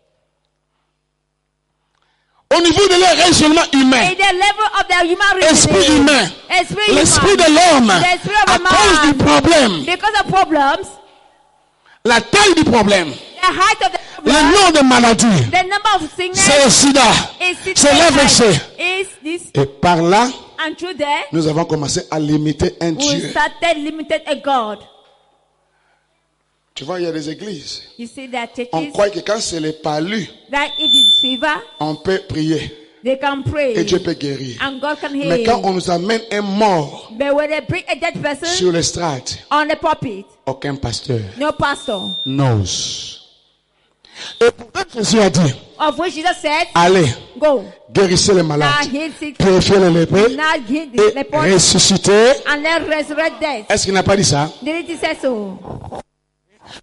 Au niveau de leur raisonnement humain, In the level of their human esprit reasoning. humain, Esprit l'esprit de human. l'homme, The spirit of à a cause du man. problème, Because of problems, la taille du problème, the height of the le problem, nom de maladie, the number of sickness c'est le sida, is c'est l'AVC. is this, Et par là, and through there, nous avons commencé à limiter un we Dieu. started limited a God. Tu vois, il y a des églises. You see that On churches, croit que quand c'est les palus, that if it's fever, on peut prier they can pray. et Dieu peut guérir. And God can Mais heal. quand on nous amène un mort But when they bring a dead person sur l'estrade, on the pulpit, aucun pasteur no pastor. n'ose. Et pourtant Jésus a dit, Of which Jesus said, allez, go. guérissez les Now malades, heal sick, purifiez les lépreux now heal et the leper, ressuscitez. and then resurrect death. Est-ce qu'il n'a pas dit ça? Did he say so?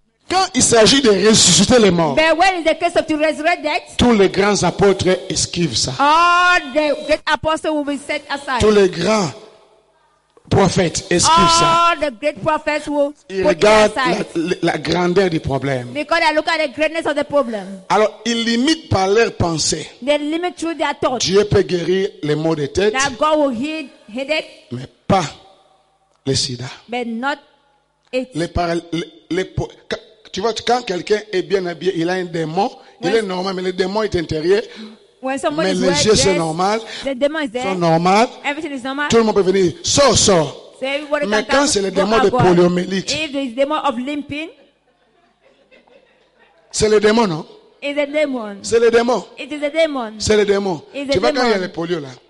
il s'agit de ressusciter les morts, But when it's the case of to resurrect death, tous les grands apôtres esquivent ça. all the great apostles will be set aside. Tous les grands prophètes esquivent ça. All the great prophets will Ils put it regardent aside. la grandeur du problème. Because they look at the greatness of the problem. Alors, ils limitent par leur pensée. They limit through their thoughts. Dieu peut guérir les maux de tête, That God will heal headache, mais pas le sida. but not it. Tu vois, quand quelqu'un est bien habillé, il a un démon, il est normal, mais le démon est intérieur, When somebody mais is les well yeux sont dressed, normaux, the demon is there. sont normaux, Everything is normal. tout le monde peut venir, sors. So everybody Mais can quand come, c'est le go démon out, de go out. poliomyélite, If there is demon of limping, c'est le démon, non? it's a demon. C'est le démon. It is a demon. C'est le démon. It's a Tu vois quand il y a demon. le polio là,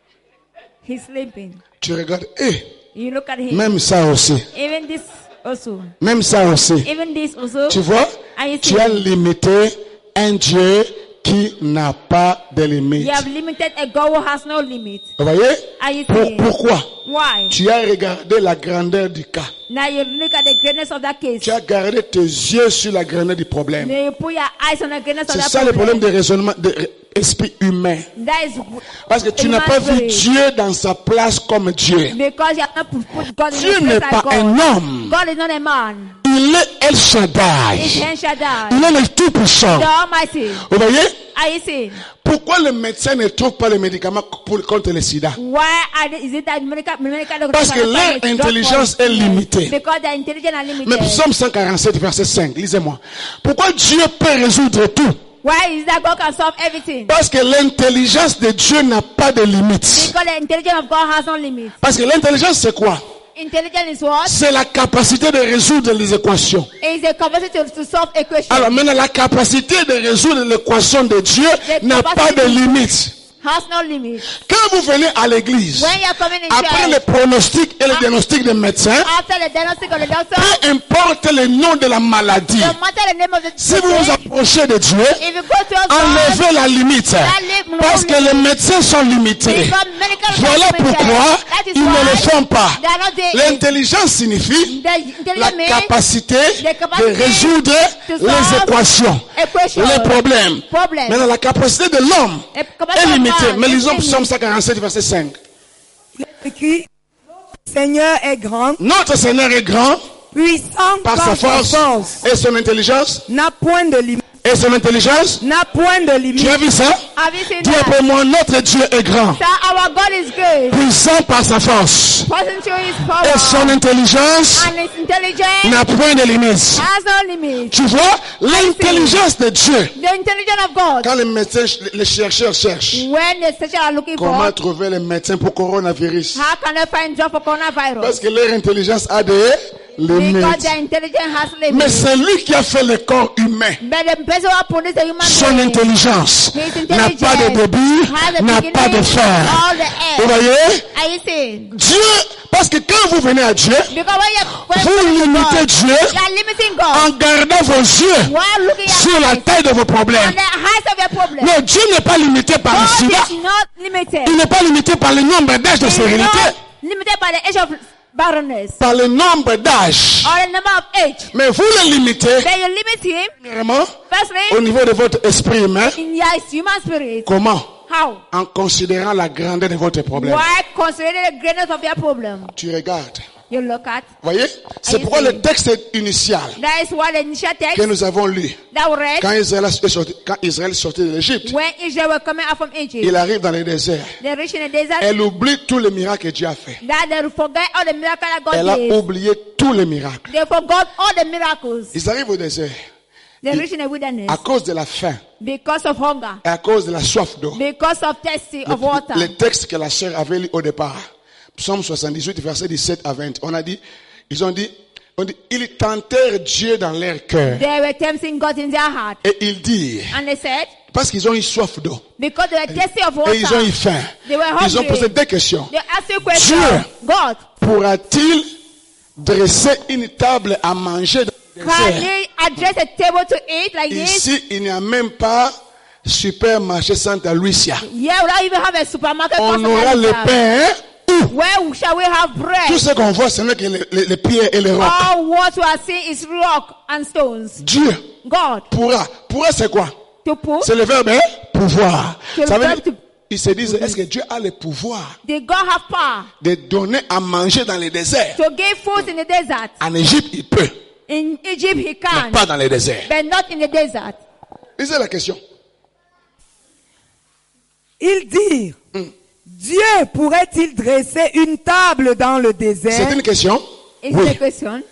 He's sleeping. tu regardes, You look at him. même ça aussi, Even this also. même ça aussi. Even this also. Tu vois, And you tu see, as limité un Dieu qui n'a pas de limite. you have limited a God who has no limit. Vous voyez? And you see, Pourquoi? why? Tu as regardé la grandeur du cas. Now you look at the greatness of that case. Tu as gardé tes yeux sur la grandeur du problème. Then you put your eyes on the greatness of C'est that ça le problème problem. de raisonnement de esprit humain. That is Parce que tu human n'as pas vu spirit. Dieu dans sa place comme Dieu. Because you have not put God in Dieu his n'est place pas like un God. homme. God is not a man. Il est El It's Shaddai. El Shaddai. Il est le Tout-Puissant. The Almighty. Vous voyez? Are you seeing? Pourquoi le médecin ne trouve pas les médicaments contre le sida? Why is it that medical Parce que leur intelligence est limitée. Because their intelligence are Mais limited. Psaume 147, verset 5, lisez-moi. Pourquoi Dieu peut résoudre tout? Why is that God can solve everything? Parce que l'intelligence de Dieu n'a pas de limite. Because the intelligence of God has no limit. Parce que l'intelligence, c'est quoi? Intelligence is what? C'est la capacité de résoudre les équations. It is the capacity to solve equations. Alors maintenant, la capacité de résoudre l'équation de Dieu n'a pas de limite. Has no limit. Quand vous venez à l'église, When you are coming in après church, le pronostic et le diagnostic des médecins, after the diagnostic of the doctor, peu importe le nom de la maladie, no matter the name of the si vous vous disease, approchez de Dieu, if you go to your God, enlevez la limite. Parce que les médecins sont limités. because medical Voilà documents, pourquoi that is ils ne why le font pas. they are not doing it. L'intelligence signifie The la intelligence means capacité the capacity de résoudre to les solve équations, equations, les problèmes. problems. Maintenant, la capacité de l'homme The capacity est of limitée. man Mais is lisons limited. Psaume 147, verset 5. Il est écrit, Seigneur est grand, Notre Seigneur est grand puissant par sa force et son intelligence. n'a point de limite, Et son intelligence, n'a point de limite. tu as vu ça? Have you seen Dis that? après moi, notre Dieu est grand, So our God is good. puissant par sa force. Passing through his Et son power intelligence and his intelligence n'a point de limite. has no limit. Tu vois, l'intelligence de Dieu. The intelligence of God. Quand les médecins, les chercheurs cherchent When the station are looking comment for, trouver les médecins pour coronavirus, how can they find job for coronavirus? parce que leur intelligence a des Because limites. their intelligence has Mais limits. c'est lui qui a fait le corps humain. But the person who produced the human Son being, intelligence his n'a intelligence pas de début, has a n'a beginning, pas de fin. all the Vous end. voyez? Are you seeing? Dieu, parce que quand vous venez à Dieu, Because when vous you're limitez Dieu you are limiting God en gardant vos yeux while looking at sur la taille de vos on problèmes. the height of your problem. Non, Dieu n'est pas limité par le God sida. is not limited. Il n'est pas limité par le nombre d'âges de He is stérilité, not limited by the age of barrenness par le nombre d'âges. or the number of age. Mais vous le limitez, Then you limit him, premièrement, au firstly, niveau de votre esprit humain. in your human spirit. Comment? How? En considérant la grandeur de votre problème. Why considering the greatness of your problem? Tu regardes. You look at. Voyez? C'est you pourquoi see? le texte initial That is what the initial que text nous avons lu, that we read quand Israël sortait de l'Égypte, when Israel were coming out from Egypt. il arrive dans le désert. They reached in the desert. Elle oublie tous les miracles que Dieu a fait. That they forget all the miracles that Elle God a did. oublié tous les miracles. They forgot all the miracles. Ils arrivent au désert They reached in the wilderness à cause de la faim because of hunger, et à cause de la soif d'eau. because of thirsty of water. Le texte que la sœur avait lu au départ, Psaume 78, verset 17 à 20, on dit, ils tentèrent Dieu dans leur cœur. They were tempting God in their heart. Et ils dirent, And they said, parce qu'ils ont eu soif d'eau, because they were thirsty of et ils ont eu water, faim, they were ils ont hungry. posé deux questions. They asked a question. Dieu. God, Pourra-t-il dresser une table à manger dans le can désert? he address a table to eat like this? Ici, il n'y a même pas supermarché Santa Lucia. Yeah, we don't even have a supermarket. On called aura le Santa Lucia. pain où? Where shall we have Tout bread? ce qu'on voit, ce n'est que les pierres et les rocs. All what we are seeing is rock and stones. Dieu God, pourra. Pourra, c'est quoi? to put, C'est le verbe pouvoir. C'est le Ça veut verbe dire, ils se disent, est-ce que Dieu a le pouvoir did God have power de donner à manger dans les déserts? to give food in the desert? En Égypte, il peut, In Egypt he mais can, pas dans les déserts. but not in the desert. Lisez la question. Ils dirent, Dieu pourrait-il dresser une table dans le désert? C'est une question? Is Oui. the question.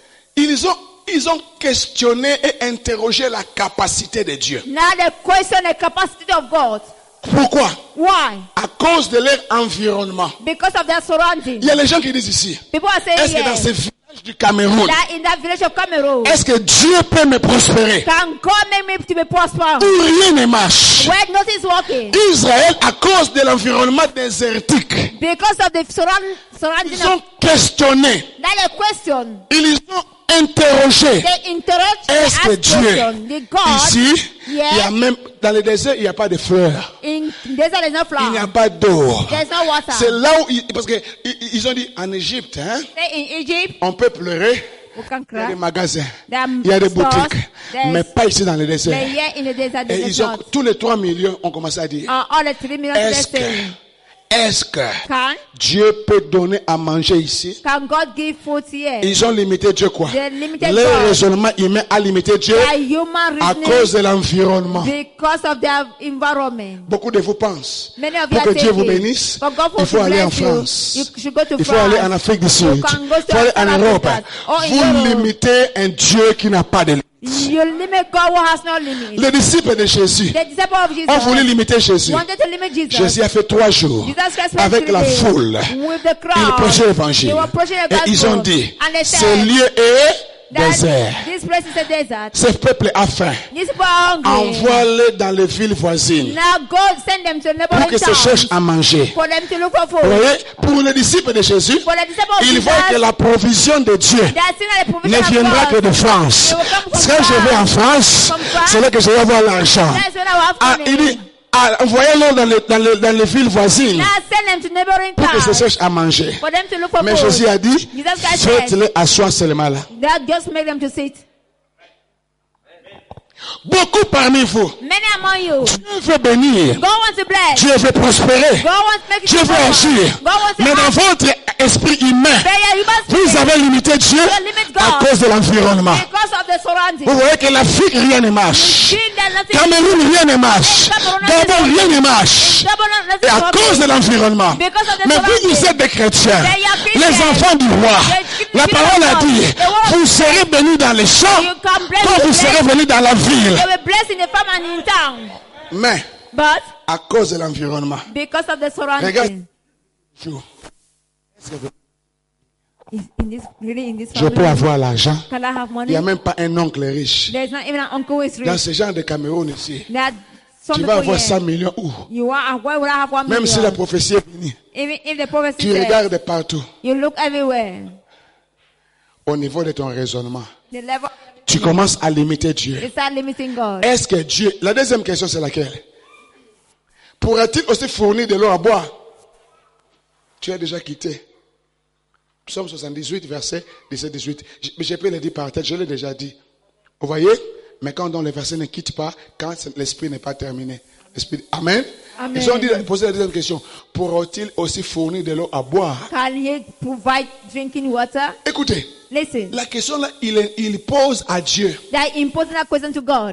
Ils ont questionné et interrogé la capacité de Dieu. Now the question, the capacity of God. Pourquoi? Why? À cause de leur environnement. Because of their surrounding. Il y a les gens qui disent ici, People are saying est-ce que dans yes, ces villages du Cameroun, that in that village of Cameroon, est-ce que Dieu peut me prospérer? can God make me to be prosperous? Où rien ne marche. Where nothing is working. Israël, à cause de l'environnement désertique, Because of the surrounding ils ont of questionné, that question. ils ont interrogé. They interrupt the Est-ce que ask Dieu, question. The God ici, yes, il y a même, dans le désert, il n'y a pas de fleurs. in desert there's no Il n'y a flower. pas d'eau. There's no water. C'est là où, parce que ils ont dit, en Égypte, hein, Say in Egypt, on peut pleurer, we can il y a des cry. magasins, There are il y a des stores, boutiques, there's- mais pas ici dans le But désert. here in the desert, Et there's ils ont, not. tous les 3 millions ont commencé à dire, All the 3 million est-ce they're que, saying, est-ce que can Dieu peut donner à manger ici? God give food here? Ils ont limité Dieu quoi? They limited Leur God. raisonnement humain a limité Dieu Their human à reasoning cause de l'environnement. because of their environment. Beaucoup de vous pensent, Many of you pour are que Dieu vous thinking, bénisse, for God il faut to aller en bless you, France. you should go to Il faut France. aller en Afrique du Sud. You can go Il to faut aller en South Europe. Africa or in Vous Europe. limitez un Dieu qui n'a pas de limite. You limit God who has no limit. Les disciples de Jésus The disciples of Jesus ont voulu limiter Jésus. wanted to limit Jesus. Jésus a fait 3 jours Jesus Christ spent avec 3 la days foule. with the crowd. Il prêchait l'évangile. They were preaching the Et ils ont gospel. dit, And they ce said lieu est that désert. this place is a desert. Ce peuple a faim. These people are hungry. Envoie-les dans les villes voisines Now God send them to pour neighboring qu'ils se towns cherchent à manger. for them to look for Vous food. voyez, pour les disciples de Jésus, For the disciples of ils Jesus, voient que la provision de Dieu they are seeing that the ne provision of viendra que God. de France. They will come from Quand je vais en France, From France. c'est là que je vais avoir l'argent. That's when I will have Ah, il money. dit, envoyez-les dans les villes voisines Now send them to neighboring pour qu'ils se towns cherchent à manger. for them to look for Mais food. Jésus a dit, Jesus Christ said, faites-les asseoir seulement là. that just make them to sit. Beaucoup parmi vous, Many among you, Dieu veut bénir, God wants to bless. Dieu veut prospérer, God wants to make it Dieu veut prosper. agir. God wants to Mais dans act. votre esprit humain, But yeah, you must vous avez limité Dieu limit God. à cause de l'environnement. because of the surroundings. Vous voyez que l'Afrique, rien ne marche. See that nothing Cameroun, rien ne marche. Gabon, rien ne marche. nothing Et à cause de l'environnement. Because of the Mais vous, vous surroundings. êtes des chrétiens, They are Christians. les enfants du roi. La parole a dit, vous serez bénis dans les champs You can bless quand the vous blessed. serez venus dans la ville. They were blessed in the farm and in town. Mais, But à cause de l'environnement, because of the regarde, surroundings, in this je peux family, avoir l'argent. can I have Il money? n'y a même pas un oncle riche. There's not even an uncle who is Dans rich. ce genre de Cameroun ici, That some tu vas people avoir here, 100 millions où? you are, why would I have 1 Même si la million? prophétie est finie, Even if the prophecy tu says, regardes partout you look everywhere. au niveau de ton raisonnement. The level, Tu commences à limiter Dieu. you start limiting God. Est-ce que Dieu... La deuxième question, c'est laquelle? Pourra-t-il aussi fournir de l'eau à boire? Tu as déjà quitté. Psaume 78, verset 17-18. Je peux le dire par tête, je l'ai déjà dit. Vous voyez? Mais quand le verset ne quitte pas, quand l'esprit n'est pas terminé. Amen. Amen. Ils ont dit, posé la deuxième question. Pourra-t-il aussi fournir de l'eau à boire? Can he provide drinking water? Écoutez, Listen, la question là, il pose à Dieu. that important question to God.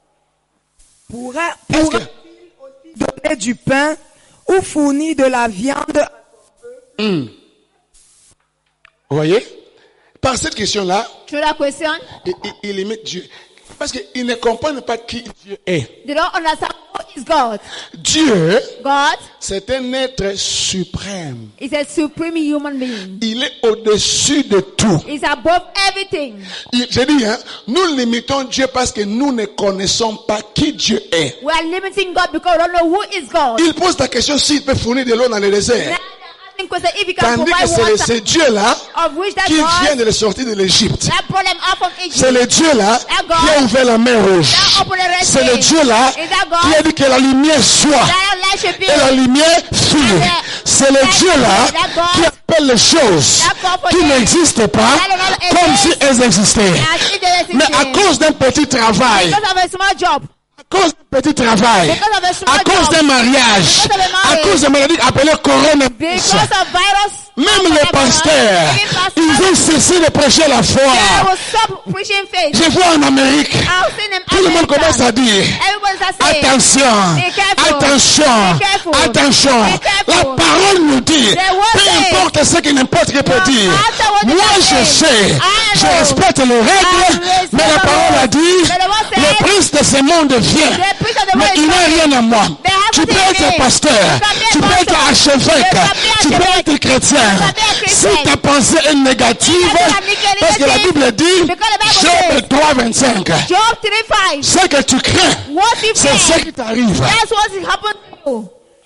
Est-ce que... Donner du pain ou fournir de la viande? Vous voyez? Par cette question-là, Through that question, il limite Dieu. Parce qu'ils ne comprennent pas qui Dieu est. they don't understand who is God. Dieu, God c'est un être suprême. is a supreme human being. Il est au-dessus de tout. He's above everything. J'ai dit, hein, nous limitons Dieu parce que nous ne connaissons pas qui Dieu est. We are limiting God because we don't know who is God. Il pose la question s'il peut fournir de l'eau dans le Now désert. they're asking question if he can Tandis que provide c'est water, ce Dieu-là of which that qui vient God de le sortir de l'Égypte. that brought them out from Egypt. C'est le Dieu-là qui a ouvert la mer rouge. That opened the Red C'est le Sea. Dieu-là Is that God? qui a dit que la lumière soit. That light should be. Et la lumière fut. C'est le Dieu-là qui appelle les choses qui n'existent pas comme si elles existaient. Mais à cause d'un petit travail, Because of a small job. à cause d'un petit travail, à cause d'un mariage, à cause d'un maladie appelée coronavirus, Because of virus. même les pasteurs, ils vont cesser de prêcher la foi. They will stop preaching faith. Je vois en Amérique, I've seen them. tout le monde commence à dire, Everybody's saying, attention, Be careful. attention, Be careful. attention. Be careful. La parole nous dit, The word peu says, importe ce que n'importe qui peut no dire. matter what the Moi Lord je says, sais, I je know. respecte les I règles, respect mais la the parole a rules. dit, But the word says, le prince de ce monde vient, the prince of the mais world il is n'a coming. rien à moi. They have Tu peux nothing in être me. pasteur, You can be a tu peux être pastor. archevêque, You can be tu peux archevêque. être chrétien. You can be a Si Christian. ta pensée est négative, You can be parce que la negative. Bible dit, Because the Bible Job says, 3:25, Job 3:5. ce que tu crains, What you c'est ce fear? qui t'arrive. That's what happened to you.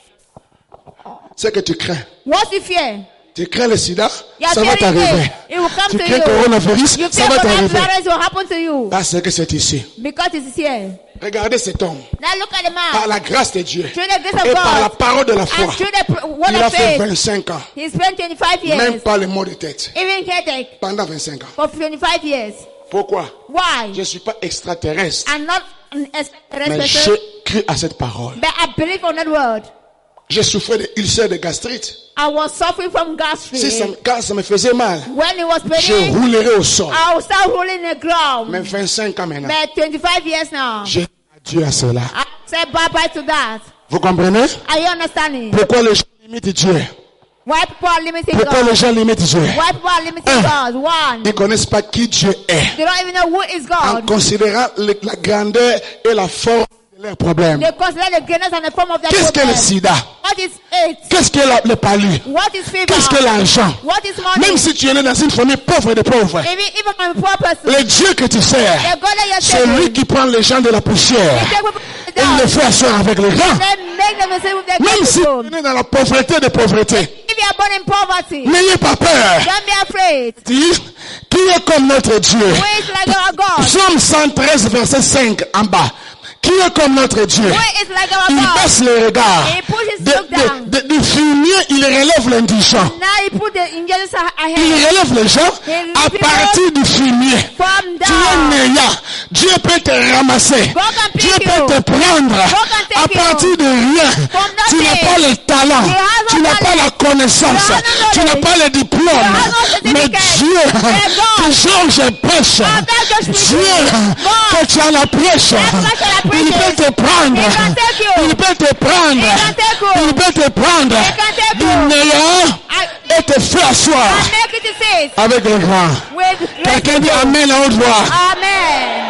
Ce que tu crains. What you fear? Tu crains le sida, You are ça va fearing t'arriver. it. It will come Tu to crains you. coronavirus, You ça fear va t'arriver. coronavirus will happen to you. Parce que c'est ici. Because it is here. Regardez cet homme. Now look at the Par man. la grâce de Dieu Through the grace of et par la God. parole de la foi, And through the word il a of fait faith. 25 ans. He spent 25 Même years. pas le mot de tête. Even headache. Pendant 25 ans. For 25 years. Pourquoi? Why? Je ne suis pas extraterrestre. I'm not an Mais express j'ai cru à cette parole. but I believe on that word. J'ai souffert d'ulcère de gastrite. I was suffering from gastric. Quand ça me faisait mal, When it was je paining, roulerais au sol. I would start rolling the ground. Mais 25 ans maintenant, But 25 years now, j'ai dit adieu à cela. I said bye-bye to that. Vous comprenez? Are you understanding? Pourquoi les gens limitent Dieu? Why people are limiting Pourquoi les God? gens limitent Dieu? Why people are limiting God? One, Ils ne connaissent pas qui Dieu est. they don't even know who is En God. considérant la grandeur et la force de leurs problèmes. They consider the greatness and the form of their Qu'est-ce que le problem. sida? What is it? Qu'est-ce que le palu? What is fever? Qu'est-ce que l'argent? What is money? Même si tu es né dans une famille pauvre de pauvres, Even I'm a poor person. le Dieu que tu sers, The God that you're c'est lui serving, qui prend les gens de la poussière they take people et il les fait asseoir avec les gens. then make them the same with their Même si tu people. es né dans la pauvreté de pauvreté, If you are born in poverty, n'ayez pas peur. don't be afraid. Dis, qui est comme notre Dieu? Who is like our God? Psaume 113, verset 5 en bas. Qui est comme notre Dieu? Who is like our Il God? baisse le regard. He put his look down. Du fumier, il relève l'indigent. Now he put the angels Il ahead. relève les gens à partir du fumier. From Tu es down. néant. Dieu peut te ramasser. God can pick Dieu you. peut te prendre can à take you. partir de rien. From Tu n'as nothing. pas le talent. You have no Tu n'as pas talent. la connaissance. You have no Tu n'as knowledge. pas le diplôme. have no Mais certificate. Dieu, Mais God. que Georges prêche. that George Dieu, preaches. God. que tu en la prêche. much I Il preach peut it. te prendre. He can take you. Il peut te prendre. He can take you. Il peut te prendre. can take Du you. néant et te faire asseoir And make it sit avec les grands. with great Quelqu'un dit people. Amen à haute voix. Amen.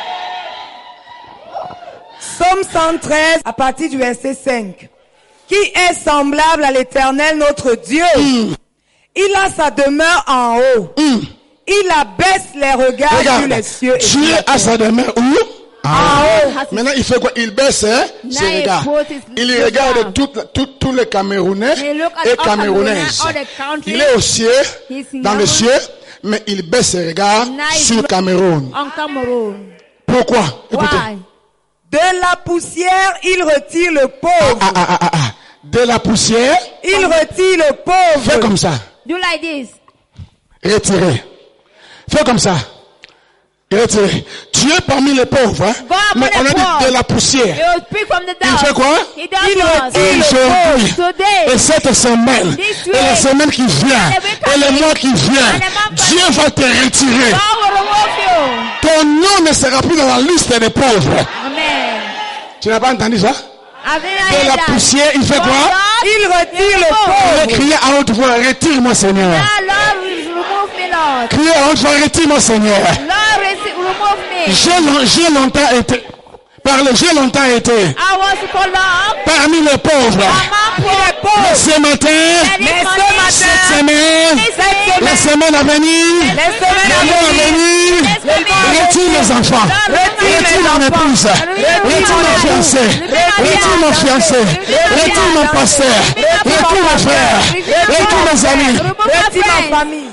Psaume 113 à partir du verset 5. Qui est semblable à l'Éternel notre Dieu? Il a sa demeure en haut. Il abaisse les regards sur Regarde, les cieux et sur Dieu la a terre. sa demeure où? En haut. Maintenant, il fait quoi? Il baisse ses he regards. put his Il look regarde down. tous les Camerounais He look at et all Camerounaises. Camerounais, all the countries. Il est au ciel, He's in dans le heaven. ciel, mais il baisse ses regards Now he's sur look- Cameroun. On Cameroon. Pourquoi? Écoutez. Why? De la poussière, il retire le pauvre. De la poussière, Il retire le fais pauvre. comme ça. Do like this. Retirez. Fais comme ça. Retirez. Tu es parmi les pauvres, hein? Go Mais upon on the a dit poor. de la He poussière. will speak from the Il dust. fait quoi? He does Il what? retire le Aujourd'hui, Today. et cette semaine, This et la week, semaine qui vient, and the week et le coming, mois qui vient, and the month Dieu va te retirer. God will remove you. Ton nom ne sera plus dans la liste des pauvres. Amen. Tu n'as pas entendu ça? Have you De heard la that? poussière, il fait From quoi? dust, Il retire le Il pauvre. va crier à haute voix, retire-moi Seigneur. now, Lord, remove me, Lord. Crier à haute voix, retire-moi Seigneur. Lord, remove me. J'ai longtemps été, j'ai longtemps été I was for long parmi les pauvres. among poor. Mais ce matin, And Mais this ce morning, matin, cette semaine, la semaine à venir, les semaines le à mois à venir, venir, retire mes enfants, retire mon épouse, retire mon fiancé, retire mon fiancé, retire mon pasteur, retire mon frère, retire mes amis. retire ma famille.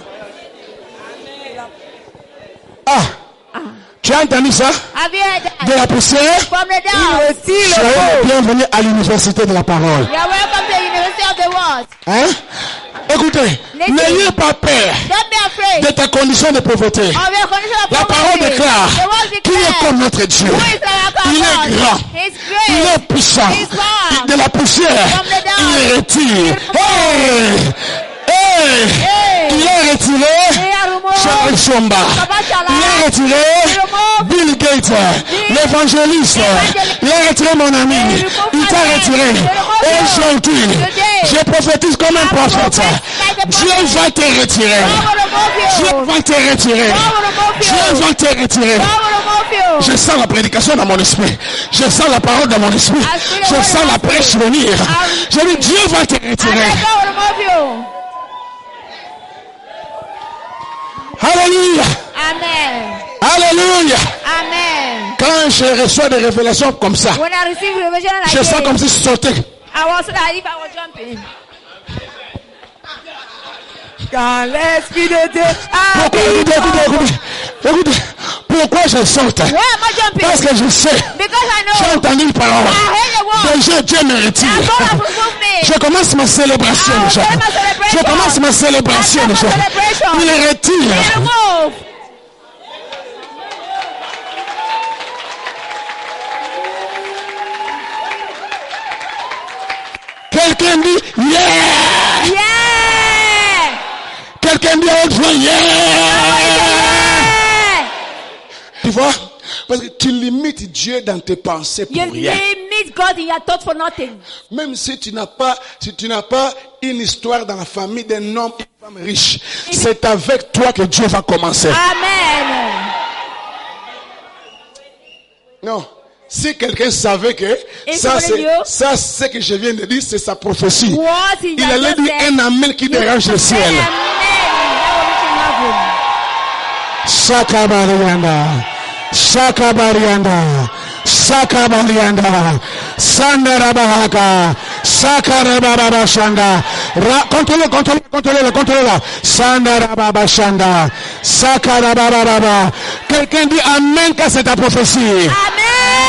Ah, tu as entendu ça? Have you heard that? De la poussière, From the Il dust. retire le soyez pauvre. le bienvenu à l'université de la parole. You are welcome to the University prophecy of the world. Hein? Écoutez, n'ayez pas peur Don't be afraid de ta condition de pauvreté. of your condition of La parole poverty. déclare The word qui est declares comme notre Dieu. who is like our Il est God. grand. He's Il great. est puissant. He's power. De la poussière, From the dust, il retire. he Il a retiré Charles Somba. Il a retiré Bill Gates, l'évangéliste. Il a retiré mon ami. Il t'a retiré. Aujourd'hui, je prophétise comme un prophète. Dieu va te retirer. Dieu va te retirer. Dieu va te retirer. Je sens la prédication dans mon esprit. Je sens la parole dans mon esprit. Je sens la prêche venir. Je dis, Dieu va te retirer. Alléluia. Amen. Alléluia. Amen. Quand je reçois des révélations comme ça, When I receive revelation like je sens this, comme si je sautais. I was like if I was jumping. Quand l'Esprit de Dieu Pourquoi, écoutez, pourquoi je saute? Why am I jumping? Parce que je sais, Because I know j'ai entendu une parole. I heard the word. Déjà, Dieu me retire. And God has removed me. Je commence ma célébration I will déjà. start my celebration. Je commence ma célébration I déjà. start my celebration. Il retire. He removed. Quelqu'un dit, yeah! Yeah. Quelqu'un dit à haute voix, yeah! Yeah. Tu vois? Parce que tu limites Dieu dans tes pensées pour You rien. limit God in your thought for nothing. Même si tu n'as pas une histoire dans la famille d'un homme et une femme riche, c'est avec toi que Dieu va commencer. Amen. Non. Si quelqu'un savait que Et ça, tu connais Dieu? ça, ce que je viens de dire, c'est sa prophétie. What is Il that allait just dire said? un amen qui dérange le ciel. Amen. That will reach in heaven. Sakabarianda, Sakabarianda, Sakabarianda, Sandarabahaka, Sakarababashanda. Contrôlez-le. Sandarababashanda, Sakarabababa. Quelqu'un dit amen quand c'est ta prophétie. Amen.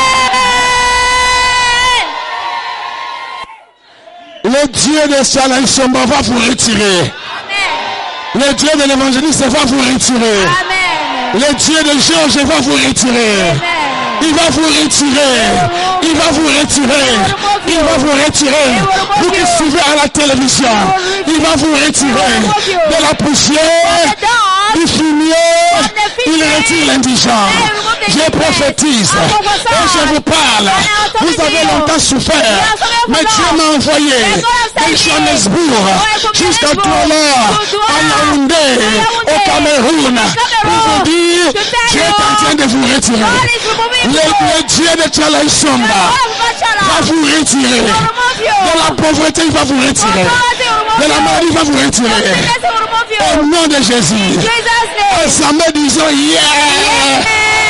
Le Dieu de Salah Somba va vous retirer. Amen. Le Dieu de l'évangéliste va vous retirer. Amen. Le Dieu de Georges va vous retirer. Amen. Il va vous retirer. Il va vous retirer. Il va vous retirer. Vous qui suivez à la télévision, il va vous retirer de la poussière, du fumier. Il retire l'indigent. Je prophétise et je vous parle. Vous avez longtemps souffert, mais Dieu m'a envoyé de Johannesburg jusqu'à Douala, à Yaoundé, au Cameroun, pour vous dire, Dieu est en train de vous retirer. Le Dieu de Tchala Somba va vous retirer. De la pauvreté, il va vous retirer. De la maladie, il va vous retirer. Au nom de Jésus. Ensemble, disons, yeah!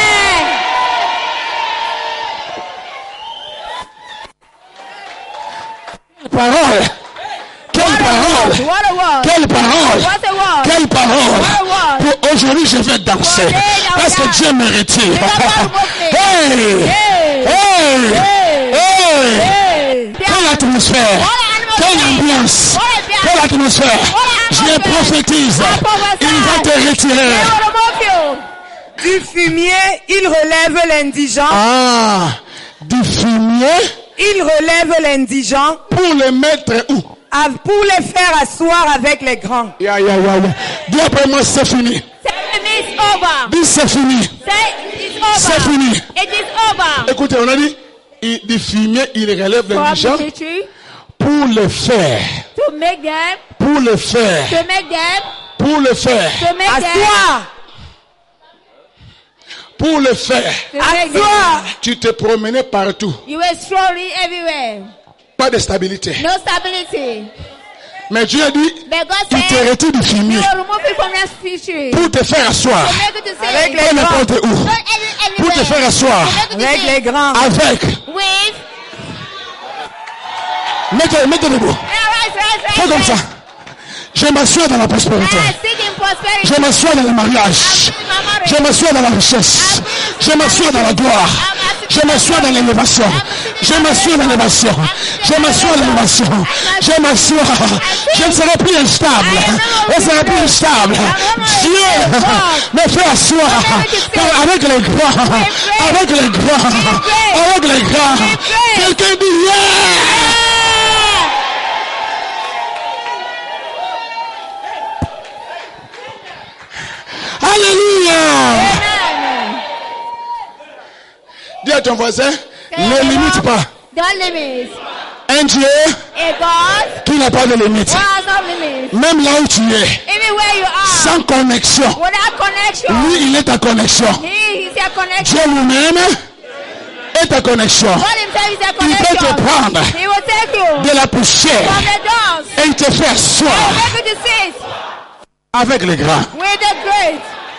Parole. Quelle parole. What a word. Quelle parole. What a word. Quelle parole. What a word. Pour aujourd'hui, je vais danser. Parce que Dieu me retire. Hey! Hey. Hey! Hey! Hey. Quelle atmosphère. Quelle ambiance. Quelle atmosphère. Je prophétise. Il va te retirer. Du fumier, il relève l'indigent. Ah! Du fumier. Il relève l'indigent Pour le mettre où? pour les faire asseoir avec les grands. Ya. Dis après moi, c'est fini. It's over. Dis c'est fini. Say it's over. C'est fini. It is over. Écoutez, on a dit, du fumier, il relève l'indigent For the pour le faire. to make them, Pour le faire. to make them, Pour le faire. to make them, Asseoir. Pour le faire. to make them. Asseoir. Tu te promenais partout. You were strolling everywhere. Pas de stabilité. No stability. Mais Dieu a dit, But God il te said, retire du He fumier will remove you from that fishery. pour te faire asseoir. To make you to say, Avec les Pas grands. n'importe où. not Pour te anywhere. faire asseoir. To make you to Avec say, les grands. Avec. with, Mettez debout. Fais comme ça. Je m'assois dans la prospérité. I seek in prosperity. Je m'assois dans le mariage. Je m'assois dans la richesse. Je m'assois dans la gloire. Je m'assois dans l'élévation. Je m'assois dans l'élévation. Je m'assois dans l'élévation. Je m'assois. Je ne serai plus instable. Je ne serai plus instable. Dieu me fait asseoir avec les grands. Avec les grands. Avec les grands. Quelqu'un dit yeah! Alléluia! Dis à ton voisin, ne limite pas. Don't limit. Un Dieu A God qui n'a pas de limite. who has no limit. Même là où tu es, Even where you are, sans connexion, without connection, lui, il est ta connexion. He is your connection. Dieu lui-même est ta connexion. God himself is your Il peut te connection. prendre He will take you de la poussière from the dust et il te fait asseoir and make you to sit avec les grands. with the great.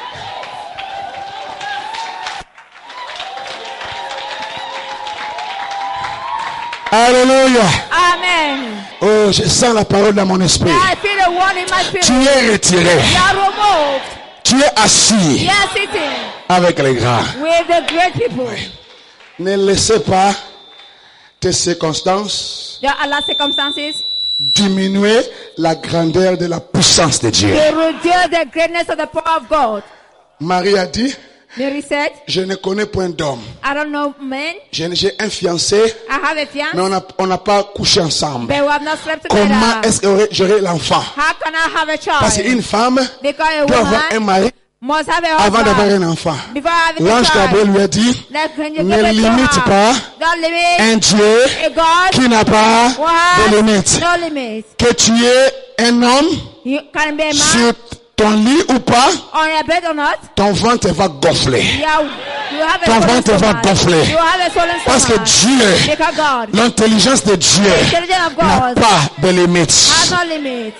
Alléluia. Amen. Oh, je sens la parole dans mon esprit. I feel the one in my spirit. Tu es retiré. You are removed. Tu es assis You are sitting avec les grands. with the great people. Ne laissez pas tes circonstances Don't allow circumstances diminuer la grandeur de la puissance de Dieu. to reduce the greatness of the power of God. Marie a dit, Mary said, je ne connais point d'homme. I don't know men. J'ai un fiancé, I have a fiance, mais on n'a pas couché ensemble. but we have not slept Comment together. est-ce que j'aurai l'enfant? How can I have a Parce child? qu'une femme Because a doit avoir un woman mari must have a avant d'avoir husband un enfant. before having a L'ange Gabriel child. lui a dit, Like when you ne give it to limite her, pas don't limit un Dieu a God qui n'a pas who has de limite. no limit. Que tu es un homme You can be a man sur ton lit ou pas, on your bed or not. ton ventre va gonfler. You have a Ton swollen ventre va stomach. gonfler. You have a swollen Parce que stomach. Dieu, Because God, l'intelligence de Dieu the intelligence of n'a God pas de limite. has no limit.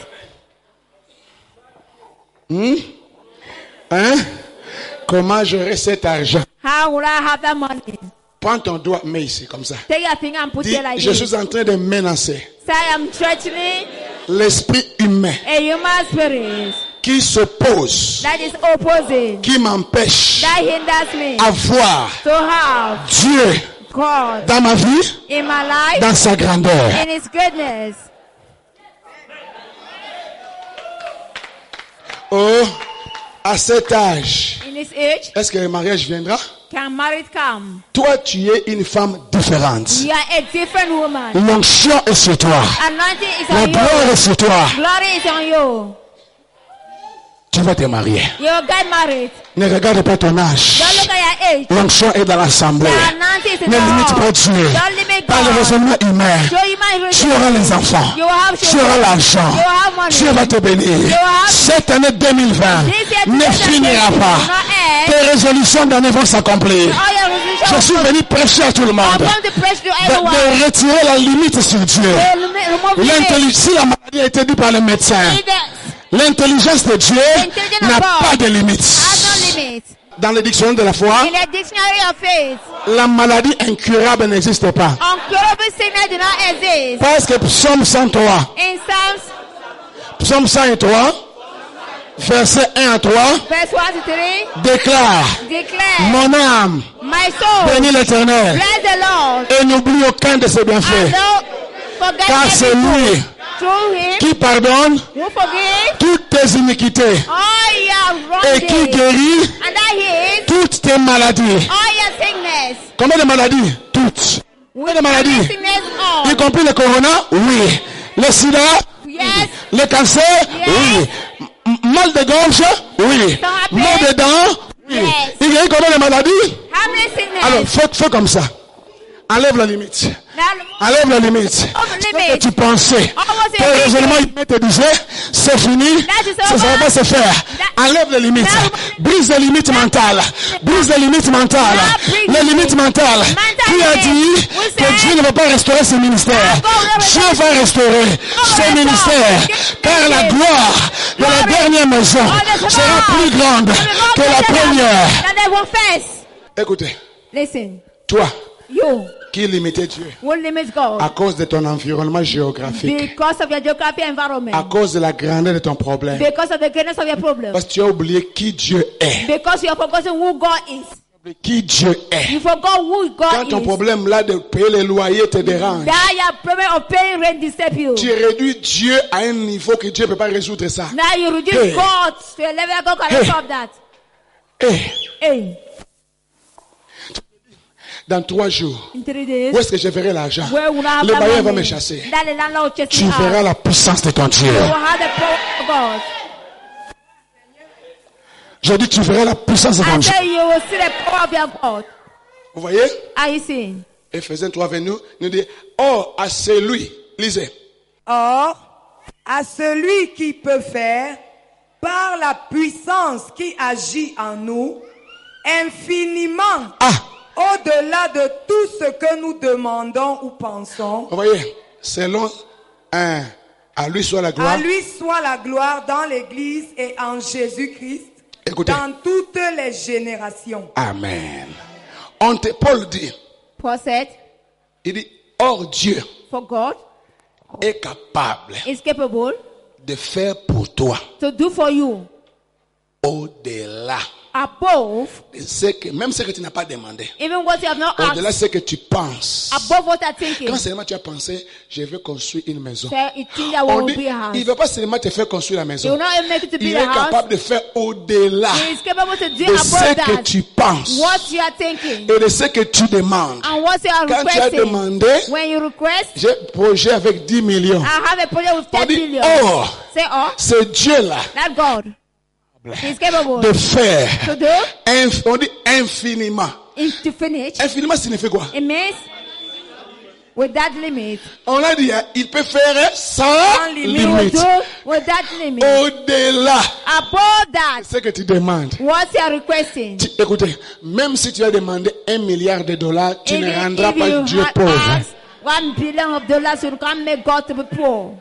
Hein? Comment j'aurai cet argent? How will I have that money? Prends ton doigt, mets ici, comme ça. Take your finger and put Dis, it like je this. suis en train de menacer Say I am threatening l'esprit humain a human spirit qui s'oppose, that is opposing, qui m'empêche that hinders me à voir to have Dieu God dans ma vie, in my life, dans sa grandeur. in His goodness. Oh, à cet âge, In His age, est-ce que le mariage viendra? can marriage come? Toi, tu es une femme différente. You are a different woman. L'onction est sur toi. Anointing is La on gloire you. est sur toi. Glory is on you. Tu vas te marier. You will get married. Ne regarde pas ton âge. Don't look at your age. L'onction est dans l'assemblée. The anointing is in Ne the limite pas hall. Dieu. Don't limit Par le God. raisonnement humain, So you might tu auras les enfants. You will have Tu auras l'argent. You will have money. Dieu va te bénir. have- Cette année 2020 This year, ne 2020 finira will pas. not end. Tes résolutions d'année vont s'accomplir. All your resolutions Je suis will venu prêcher à tout le come. monde I'm going to preach to everyone. de retirer la limite sur Dieu. Remove limits. Si la maladie a été dite par le médecin, l'intelligence de Dieu n'a pas de limite. Has no limit. Dans le dictionnaire de la foi, In the dictionary of faith, la maladie incurable n'existe pas. uncurable sickness do not exist. Parce que Psaume 103, In Psalms Psaume 103, verset 1 à 3, verse 1 to 3, déclare, declare, mon âme, my soul, bénis l'Éternel bless the Lord, et n'oublie aucun de ses and bienfaits. don't forget Car c'est everything. lui Through him, qui pardonne who forgive toutes tes iniquités all your et qui wrongdoings, guérit and that heals toutes tes maladies. all your sickness. Combien de maladies? Toutes. Combien de maladies? Sickness Y all. compris le corona? Oui. Le sida? Yes. Le cancer? Oui. Mal de gorge? Oui. Mal de dents? Oui. Yes. Il y a combien de maladies? How many sickness? Alors, fais comme ça. Enlève la limite. Now, Enlève la limite. Off Ce que limit. tu pensais. Almost Tes everything. raisonnements humains te disaient, c'est fini. That is Ça ne va over. pas se faire. Enlève les limites. Brise les limites mentales. Brise les limites mentales. Les limites mentales. Qui a dit que Dieu ne va pas restaurer ce ministère? Dieu va restaurer ce ministère. Car la gloire de la dernière maison sera plus grande que la première. That they will face. Écoutez, Listen, toi you qui limitais Dieu will limit God à cause de ton environnement géographique, because of your geography à environment, cause de la grandeur de ton problème, because of the greatness of your problem, parce que tu as oublié qui Dieu est. because you are forgetting who God is. de qui Dieu est. You forgot who Quand God ton is. problème là de payer les loyers te dérange, That your problem of paying rent disturb you. tu réduis Dieu à un niveau que Dieu ne peut pas résoudre ça. Now you reduce Hey. God to a level that God Hey. cannot solve that. Eh, Hey, dans 3 jours, in 3 days, où est-ce que je verrai l'argent? where will I have Le that bailleur va money? me chasser. That the landlord will chase Tu me out. verras la puissance de ton Dieu. You will have the power of God. Je dis, tu verras la puissance de ton I Dieu. say you will see the power of your God. Vous voyez? Are you seeing? Éphésiens 3, 29 nous dit, or à celui, lisez, Or, à celui qui peut faire, par la puissance qui agit en nous, infiniment, au-delà de tout ce que nous demandons ou pensons, vous voyez, selon un, à lui soit la gloire. à lui soit la gloire dans l'Église et en Jésus-Christ, Écoutez. dans toutes les générations. Amen. Paul dit, Paul said, il dit, or Dieu for God est capable is capable de faire pour toi to do for you au-delà above, de ce que, même ce que tu n'as pas demandé, even what you have not au-delà de asked, ce que tu penses. above what you're thinking. Quand seulement tu as pensé, je veux construire une maison. So you think that On will dit, be a house. il ne veut pas seulement te faire construire la He maison. will not even make it to Il be est a house. capable de faire au-delà He is capable to do de above ce que that. tu penses What you are thinking et de ce que tu demandes. and what you are Quand tu as requesting. demandé, When you request, j'ai un projet avec 10 millions. I have a project with On 10 dit, billion. oh, Say, oh, c'est Dieu-là that God is capable de faire. to do On dit infiniment. is to finish. Infiniment signifie quoi? It means without limit. On a dit, hein, il peut faire sans He will limite. do without limit. Au-delà Above that, de ce que tu demandes. what you are requesting. Écoutez, même si tu as demandé $1 milliard, tu ne Even rendras if pas you Dieu had pauvre. hein. asked $1 billion, you can't make God to be poor.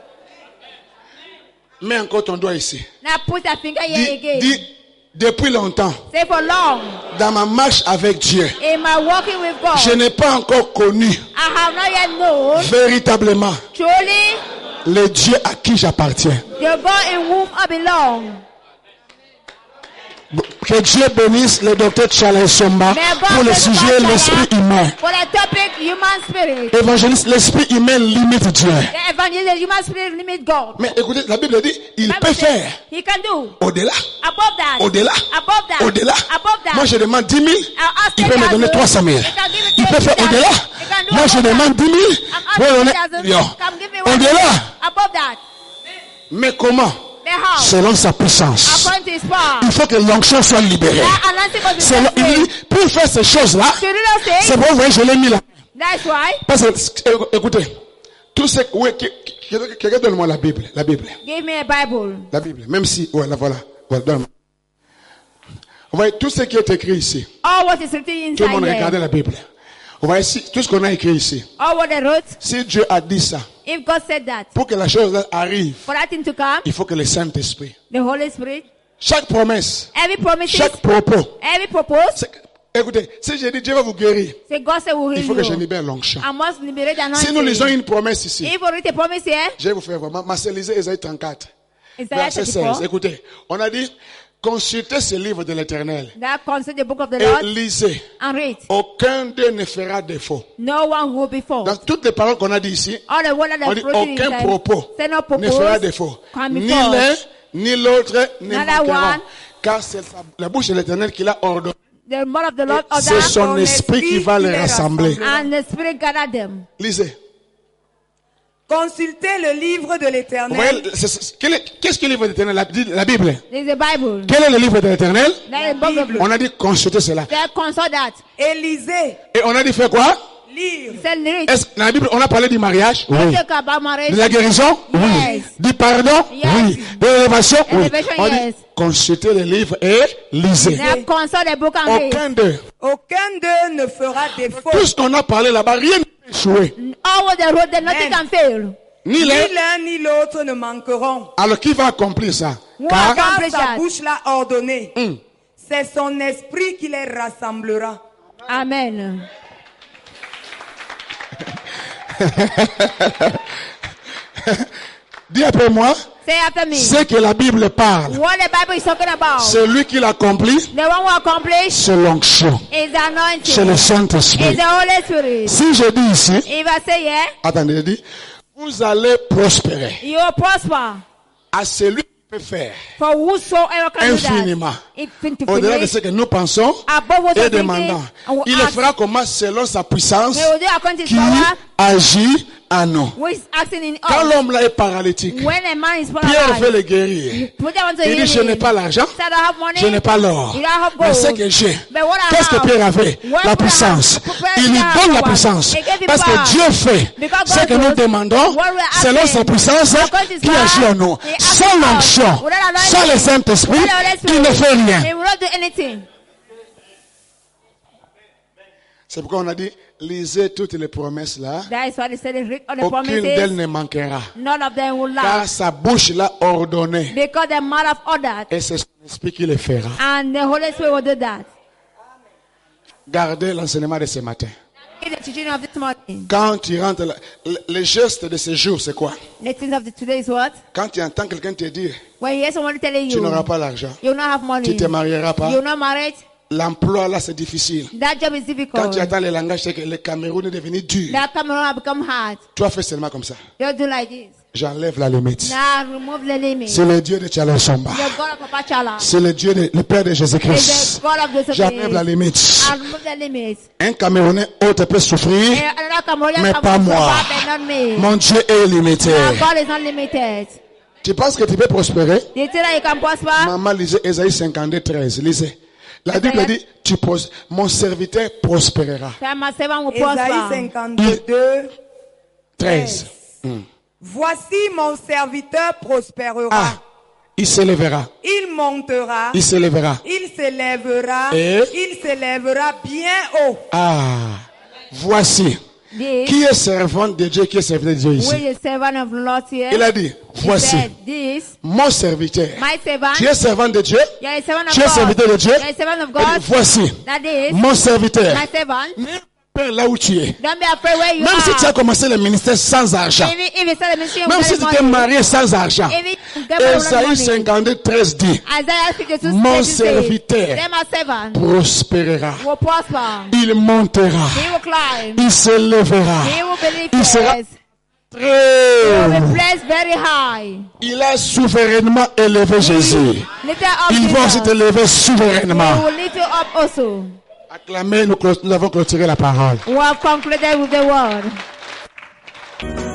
Mets encore ton doigt ici. Now put your finger here again. Dis, depuis longtemps, Say for long, dans ma marche avec Dieu, in my walking with God, je n'ai pas encore connu I have not yet known véritablement truly le Dieu à qui j'appartiens. the God in whom I belong. Que Dieu bénisse le docteur Charles Somba May God pour le bless sujet Pastor l'esprit humain. For the topic, human spirit. Évangéliste, l'esprit humain limite Dieu. The evangelist, human spirit limit God. Mais écoutez, la Bible dit, il Bible peut says faire He can do au-delà, above that. au-delà, Above that. au-delà. Above that. Moi je demande 10 000, I'll ask il peut me donner 300 000. Il peut faire au-delà. Moi je demande 10 000, il peut me donner millions. Au-delà. Above that. Mais comment? The house. Selon sa puissance. According to his power. Il faut que l'onction soit libérée. That anointing must be Selon, il set dit, pour faire ces choses-là, free. To do those things, c'est bon, vous voyez, je l'ai mis là. that's why. Parce que, écoutez, tout ce oui, quelqu'un donne-moi la Bible, la Bible, Give me a Bible. la Bible. Même si, voilà, voilà, donne-moi. Vous voyez, tout ce qui est écrit ici, All what is written tout le monde inside regardez there. la Bible. Vous voyez, si, tout ce qu'on a écrit ici, All what they wrote. si Dieu a dit ça, If God said that, pour que la chose arrive, for that thing to come, il faut que le Saint-Esprit, the Holy Spirit, chaque promesse, every promise, chaque propos, every purpose, écoutez, si j'ai dit Dieu va vous guérir, say God said will il heal faut que je you. libère l'onction. I must liberate the Si nous lisons anointing. une promesse ici, If you read the promise here, je vais vous faire voir. Marcellisé Ésaïe 34, Isaiah verset 16. 34, Écoutez, on a dit, consultez ce livre de l'Éternel that concerns the book of the et Lord, lisez. and read. Aucun d'eux ne fera défaut. No one will be false. Dans toutes les paroles qu'on a dit ici, All the word that on is dit written aucun inside, propos say no ne fera purpose, défaut. can be Ni false. l'un, ni l'autre ne Another manqueront. one. Car c'est la bouche de l'Éternel qui l'a ordonné. The mouth of the Lord of C'est that, son esprit qui va les rassembler. and the Spirit gather them. Lisez. Consultez le livre de Vous l'Éternel. voyez, qu'est-ce que le livre de l'Éternel? La Bible. There is a Bible. Quel est le livre de l'Éternel? There is a book of On a dit consulter cela. They consult that. Et lisez, Et on a dit faire quoi? lire. Say read. Est-ce que dans la Bible, on a parlé du mariage? Oui. Talk about marriage. De la guérison? Oui. Yes. Du pardon? Yes. Oui. De l'élévation? Oui. Elevation, On dit yes. consultez le livre et lisez. They consult the book and read. Aucun d'eux. Aucun d'eux ne fera défaut. Tout ce qu'on a parlé là-bas, rien ne peut échouer. All what they wrote, then nothing Amen. can fail. Ni Ni l'un. l'un ni l'autre ne manqueront. Alors qui va accomplir ça? Wow. Car Car Accomplish sa that. bouche l'a ordonné. Hmm. C'est son esprit qui les rassemblera. Amen. dis après moi, Say after me. Ce que la Bible parle, What the Bible is talking about. celui qui l'accomplit, The one who accomplished c'est l'onction, is the anointing. c'est le Is Saint-Esprit. the Holy Spirit. Si je dis ici, If I say yeah, attendez, je dis, vous allez prospérer you will prosper. à celui qui peut faire For whosoever can do infiniment, that. au-delà de ce que nous pensons Above what et you're thinking, demandons. and will Il le ask. fera comment? Selon sa puissance He will do according to his qui power, agit en nous. who is acting in Quand us. l'homme là est paralytique, When a man is Pierre veut paralyzed, le guérir. put them onto Il dit, je n'ai pas l'argent, I don't have money. je n'ai pas l'or, You don't have mais gold. ce que j'ai, But what I qu'est-ce que have, Pierre avait? what La I puissance. have, Il lui I donne la have puissance. He gave him Parce power. que Dieu fait Because ce God que nous knows demandons what we're selon asking. sa puissance Because his qui power, agit en nous. he acts Sans in us. l'onction, Without anointing, sans le Saint-Esprit, without the Holy il ne Spirit, fait rien. He will not do anything. C'est pourquoi on a dit, lisez toutes les promesses là. That is why they said, read all the Aucune d'elles promises. ne manquera. None of them will Car lack. sa bouche l'a ordonné. Because the man of ordered. Et c'est son esprit qui le fera. And the Holy Spirit will do that. Gardez l'enseignement de ce matin. In the teaching of this morning. Quand tu rentres, le geste de ce jour, c'est quoi? The things of today is what? Quand tu entends quelqu'un te dire, When you hear someone telling tu you, n'auras pas l'argent, you will not have money. tu te marieras pas, You will not marry. l'emploi là c'est difficile. That job is Quand difficult. tu entends le langage, c'est que le Cameroun est devenu dur. That Cameroon have become hard. Tu as fait seulement comme ça. You do like this. J'enlève la limite. Now remove the limit. C'est le Dieu de Tchalosomba. The God of Papa Chala C'est le Dieu le Père de is Jésus-Christ. the God of Joseph. J'enlève la limite. And remove the limit. Un Camerounais autre peut souffrir, Another Cameroonian mais can pas moi. survive, but not me. Mon Dieu est illimité. Our God is not limited. Tu penses que tu peux prospérer? Do you think that you can prosper? Maman lisait Ésaïe 52, 13. Lisez. La Bible dit, mon serviteur prospérera. That my servant will Ésaïe prosper. 52, 13. Voici mon serviteur prospérera. Ah, il s'élèvera. Il montera. Il s'élèvera. Il s'élèvera. Et? Il s'élèvera bien haut. Ah, voici. This, Qui est servant de Dieu, qui est serviteur de Dieu ici? which is servant of the Lord here. Il a dit, He voici, said, this, mon serviteur. my servant, Tu es servant de Dieu? you are a servant of Tu es serviteur de God. Dieu? You are a servant of Il dit, God. voici, That is, mon serviteur. my servant. Père, là où tu es. Don't be afraid where you Même si tu as are. commencé le ministère sans argent. Even if you start a ministry Même si tu without t'es money. marié sans argent. Even if you get married without Ésaïe money. 52, 13 dit, Isaiah 52, Mon 13 serviteur says, then my servant prospérera. will prosper. Il montera. He will climb. Il s'élèvera. He will believe Il sera first. He will très. be placed very high. Il a souverainement élevé Jésus. Lift up Il va aussi Jesus. t'élever He souverainement. will lift you up also. Acclamez, nous avons clôturé la parole. We have concluded with the word.